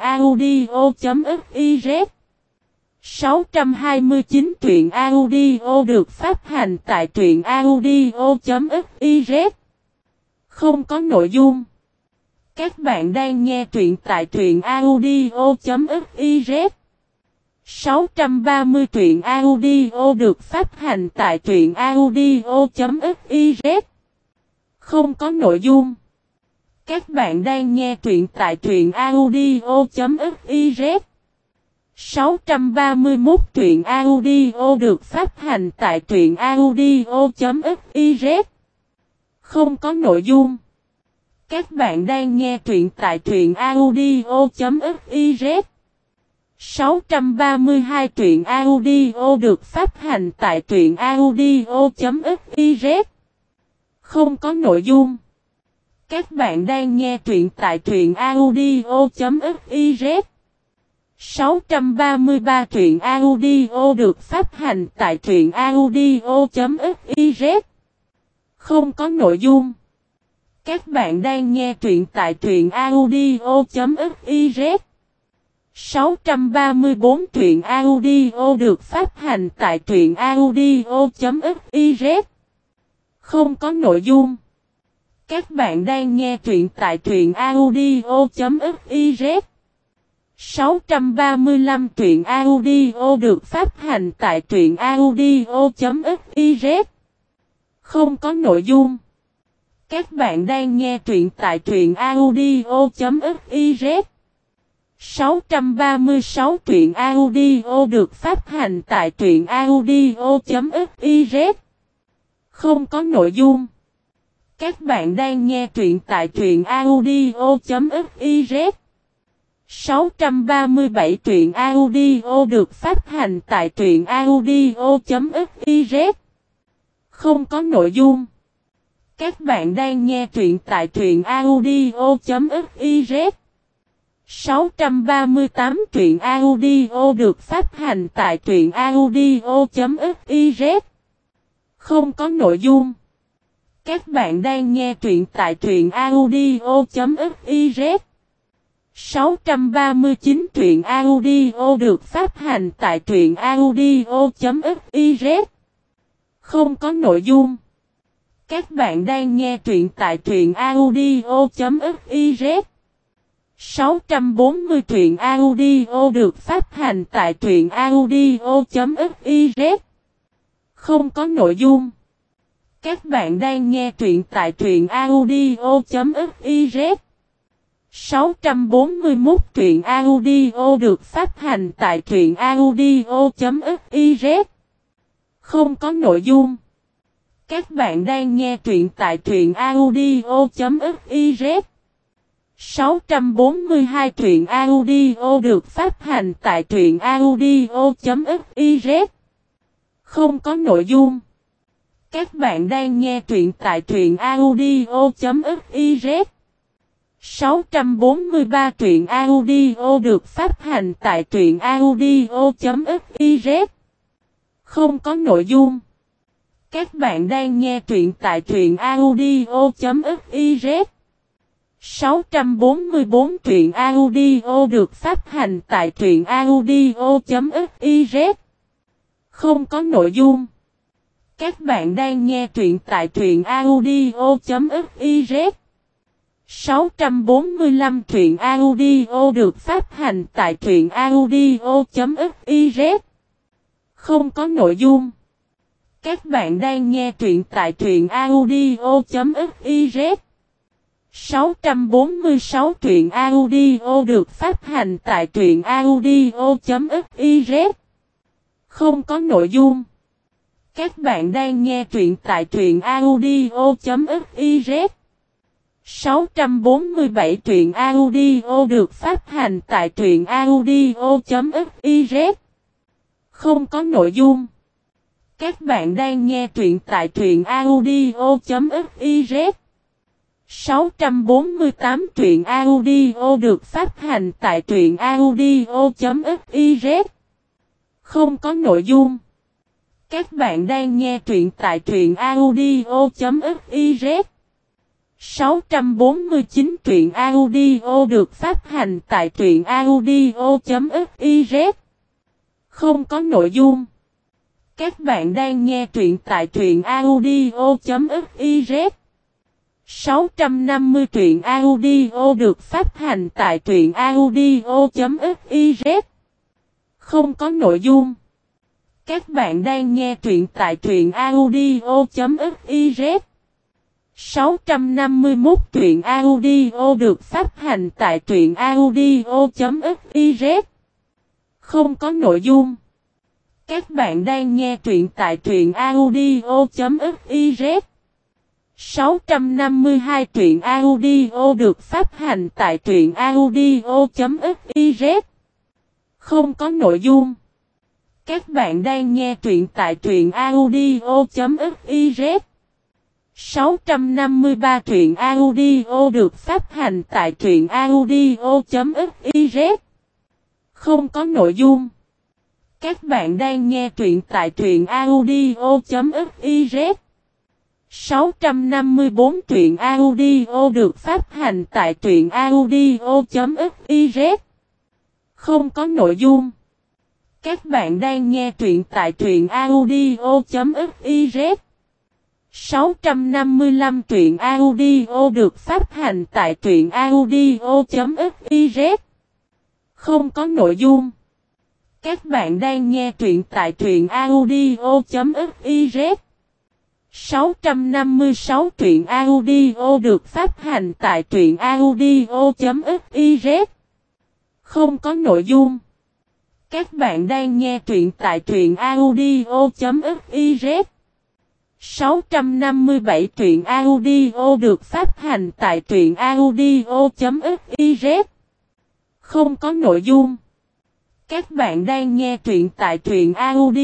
audio.fiz. sáu trăm hai mươi chín truyện audio được phát hành tại truyện audio.fiz. Không có nội dung. Các bạn đang nghe truyện tại truyện audio.fiz. sáu trăm ba mươi truyện audio được phát hành tại truyện audio.fiz. Không có nội dung. Các bạn đang nghe truyện tại truyện audio.fiz. sáu trăm ba mươi mốt truyện audio được phát hành tại truyện audio.fiz. Không có nội dung. Các bạn đang nghe truyện tại truyện audio.fiz. sáu trăm ba mươi hai truyện audio được phát hành tại truyện audio.fiz. Không có nội dung. Các bạn đang nghe truyện tại truyện audio.fiz. sáu trăm ba mươi ba truyện audio được phát hành tại truyện audio.fiz. Không có nội dung. Các bạn đang nghe truyện tại truyện audio.fiz. sáu trăm ba mươi bốn truyện audio được phát hành tại truyện audio.fiz. Không có nội dung. Các bạn đang nghe truyện tại truyện audio.fiz. sáu trăm ba mươi lăm truyện audio được phát hành tại truyện audio.fiz. Không có nội dung. Các bạn đang nghe truyện tại truyện audio.fiz. sáu trăm ba mươi sáu truyện audio được phát hành tại truyện audio.fiz. Không có nội dung. Các bạn đang nghe truyện tại truyện audio.fiz. sáu trăm ba mươi bảy truyện audio được phát hành tại truyện audio.fiz. Không có nội dung. Các bạn đang nghe truyện tại truyện audio.fiz. sáu trăm ba mươi tám truyện audio được phát hành tại truyện audio.fiz. Không có nội dung. Các bạn đang nghe truyện tại truyện audio.fiz. sáu trăm ba mươi chín truyện audio được phát hành tại truyện audio.fiz. Không có nội dung. Các bạn đang nghe truyện tại truyện audio.fiz. sáu trăm bốn mươi truyện audio được phát hành tại truyện audio.fiz. Không có nội dung. Các bạn đang nghe truyện tại truyện audio.fiz. sáu trăm bốn mươi mốt truyện audio được phát hành tại truyện audio.fiz. Không có nội dung. Các bạn đang nghe truyện tại truyện audio.fiz. sáu trăm bốn mươi hai truyện audio được phát hành tại truyện audio.fiz. Không có nội dung. Các bạn đang nghe truyện tại truyện audio.fiz. sáu trăm bốn mươi ba truyện audio được phát hành tại truyện audio.fiz. Không có nội dung. Các bạn đang nghe truyện tại truyện audio.fiz. sáu trăm bốn mươi bốn truyện audio được phát hành tại truyện audio.fiz. Không có nội dung. Các bạn đang nghe truyện tại truyện audio.fiz. sáu trăm bốn mươi lăm truyện audio được phát hành tại truyện audio.fiz. Không có nội dung. Các bạn đang nghe truyện tại truyện audio.fiz. sáu trăm bốn mươi sáu truyện audio được phát hành tại truyện audio.fiz. Không có nội dung. Các bạn đang nghe truyện tại truyện audio.fiz. sáu trăm bốn mươi bảy truyện audio được phát hành tại truyện audio.fiz. Không có nội dung. Các bạn đang nghe truyện tại truyện audio.fiz. sáu trăm bốn mươi tám truyện audio được phát hành tại truyện audio.fiz. Không có nội dung. Các bạn đang nghe truyện tại truyện audio.fiz. sáu trăm bốn mươi chín truyện audio được phát hành tại truyện audio.fiz. Không có nội dung. Các bạn đang nghe truyện tại truyện audio.fiz. sáu trăm năm mươi truyện audio được phát hành tại truyện audio.fiz. Không có nội dung. Các bạn đang nghe truyện tại truyện audio.fiz. sáu trăm năm mươi mốt truyện audio được phát hành tại truyện audio.fiz. Không có nội dung. Các bạn đang nghe truyện tại truyện audio.fiz. sáu trăm năm mươi hai truyện audio được phát hành tại truyện audio.fiz. Không có nội dung. Các bạn đang nghe truyện tại truyện audio.fiz. sáu trăm năm mươi ba truyện audio được phát hành tại truyện audio.fiz. Không có nội dung. Các bạn đang nghe truyện tại truyện audio.fiz. sáu trăm năm mươi bốn truyện audio được phát hành tại truyện audio.fiz. Không có nội dung. Các bạn đang nghe truyện tại truyện audio.fiz. sáu trăm năm mươi lăm truyện audio được phát hành tại truyện audio.fiz. Không có nội dung. Các bạn đang nghe truyện tại truyện audio.fiz. sáu trăm năm mươi sáu truyện audio được phát hành tại truyện audio.fiz. Không có nội dung. Các bạn đang nghe truyện tại truyện audio.fiz. sáu trăm năm mươi bảy truyện audio được phát hành tại truyện audio.fiz. Không có nội dung. Các bạn đang nghe truyện tại truyện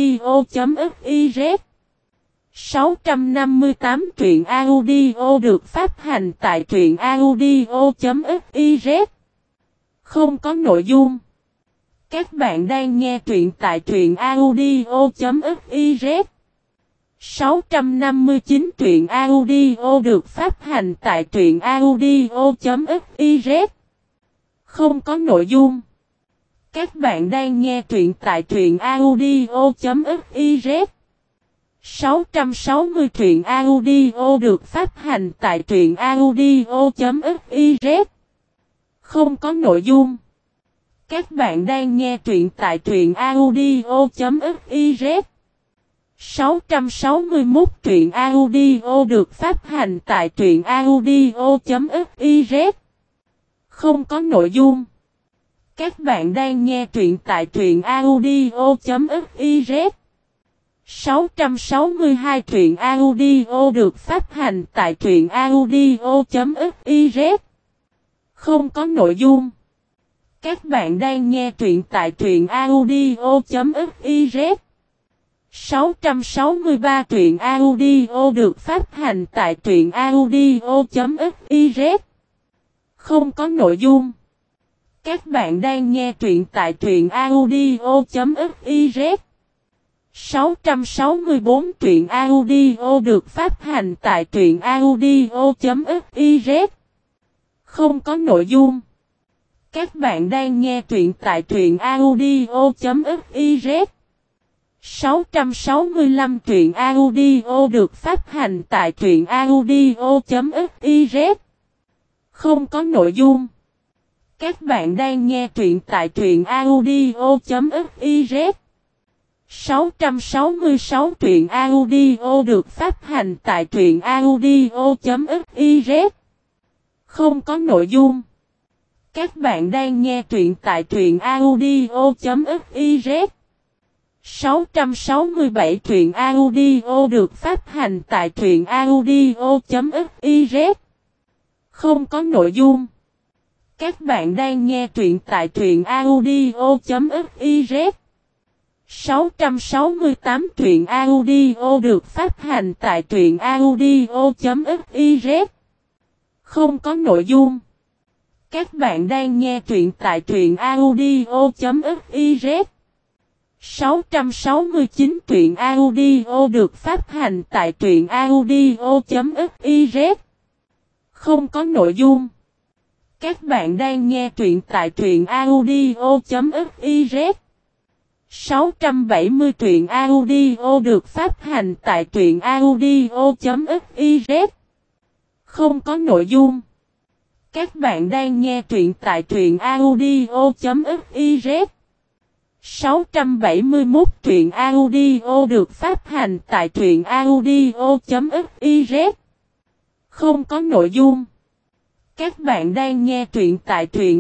audio.fiz. sáu trăm năm mươi tám truyện audio được phát hành tại truyện audio.fiz. Không có nội dung. Các bạn đang nghe truyện tại truyện audio.fiz. sáu trăm năm mươi chín truyện audio được phát hành tại truyện audio.fiz. Không có nội dung. Các bạn đang nghe truyện tại truyện audio.fiz. sáu trăm sáu mươi truyện audio được phát hành tại truyện audio.fiz. Không có nội dung. Các bạn đang nghe truyện tại truyện audio.fiz. sáu trăm sáu mươi mốt truyện audio được phát hành tại truyện audio.fiz. Không có nội dung. Các bạn đang nghe truyện tại truyện audio.fiz. sáu trăm sáu mươi hai truyện audio được phát hành tại truyện audio.fiz. Không có nội dung. Các bạn đang nghe truyện tại truyện audio.fiz. sáu trăm sáu mươi ba truyện audio được phát hành tại truyện audio.fiz. Không có nội dung. Các bạn đang nghe truyện tại truyện audio.fiz. sáu trăm sáu mươi bốn truyện audio được phát hành tại truyện audio.fiz. Không có nội dung. Các bạn đang nghe truyện tại truyện audio.fiz. sáu trăm sáu mươi lăm truyện audio được phát hành tại truyện audio.fiz. Không có nội dung. Các bạn đang nghe truyện tại truyện audio.fiz. sáu trăm sáu mươi sáu truyện audio được phát hành tại truyện audio.fiz. Không có nội dung. Các bạn đang nghe truyện tại truyện audio.fiz. sáu trăm sáu mươi bảy truyện audio được phát hành tại truyện audio.fiz. Không có nội dung. Các bạn đang nghe truyện tại truyện audio.fiz. sáu trăm sáu mươi tám truyện audio được phát hành tại truyện audio.fiz. Không có nội dung. Các bạn đang nghe truyện tại truyện audio.fiz. sáu trăm sáu mươi chín truyện audio được phát hành tại truyện audio.fiz. Không có nội dung. Các bạn đang nghe truyện tại truyện audio.fiz. sáu trăm bảy mươi truyện audio được phát hành tại truyện audio.fiz. Không có nội dung. Các bạn đang nghe truyện tại truyện audio.fiz. sáu trăm bảy mươi mốt truyện audio được phát hành tại truyện audio.fiz. Không có nội dung. Các bạn đang nghe truyện tại truyện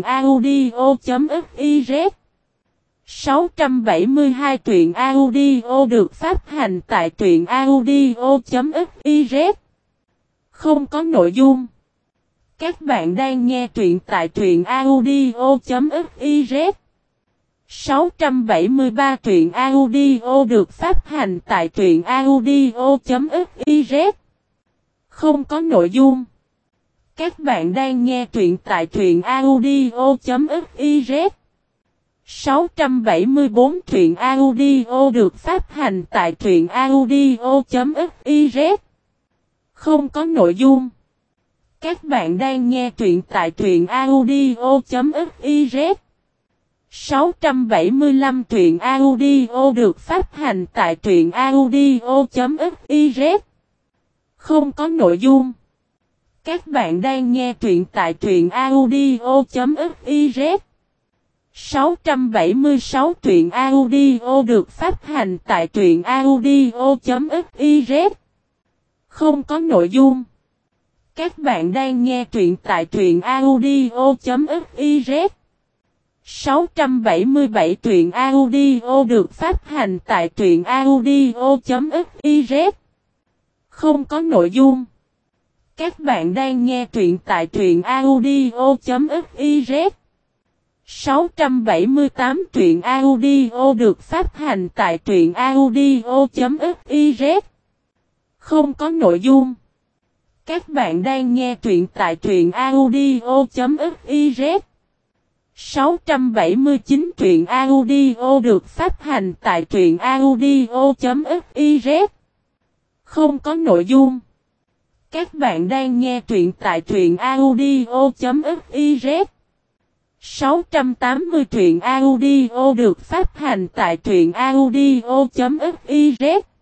audio.fiz. sáu trăm bảy mươi hai truyện audio được phát hành tại truyện audio.fiz. Không có nội dung. Các bạn đang nghe truyện tại truyện audio.fiz. sáu trăm bảy mươi ba truyện audio được phát hành tại truyện audio.fiz. Không có nội dung. Các bạn đang nghe truyện tại truyện audio.fiz. sáu trăm bảy mươi bốn truyện audio được phát hành tại truyện audio.fiz. Không có nội dung. Các bạn đang nghe truyện tại truyện audio.fiz. sáu trăm bảy mươi lăm truyện audio được phát hành tại truyện audio.fiz. Không có nội dung. Các bạn đang nghe truyện tại truyện audio.fiz. sáu trăm bảy mươi sáu truyện audio được phát hành tại truyện audio.fiz. Không có nội dung. Các bạn đang nghe truyện tại truyện audio.fiz. sáu trăm bảy mươi bảy truyện audio được phát hành tại truyện audio.fiz. Không có nội dung. Các bạn đang nghe truyện tại truyện audio.fiz. sáu trăm bảy mươi tám truyện audio được phát hành tại truyện audio.fiz. Không có nội dung. Các bạn đang nghe truyện tại truyện audio.fiz. sáu trăm bảy mươi chín truyện audio được phát hành tại truyện audio.fiz. Không có nội dung. Các bạn đang nghe truyện tại truyện audio.fiz. sáu trăm tám mươi truyện audio được phát hành tại truyện audio.fiz.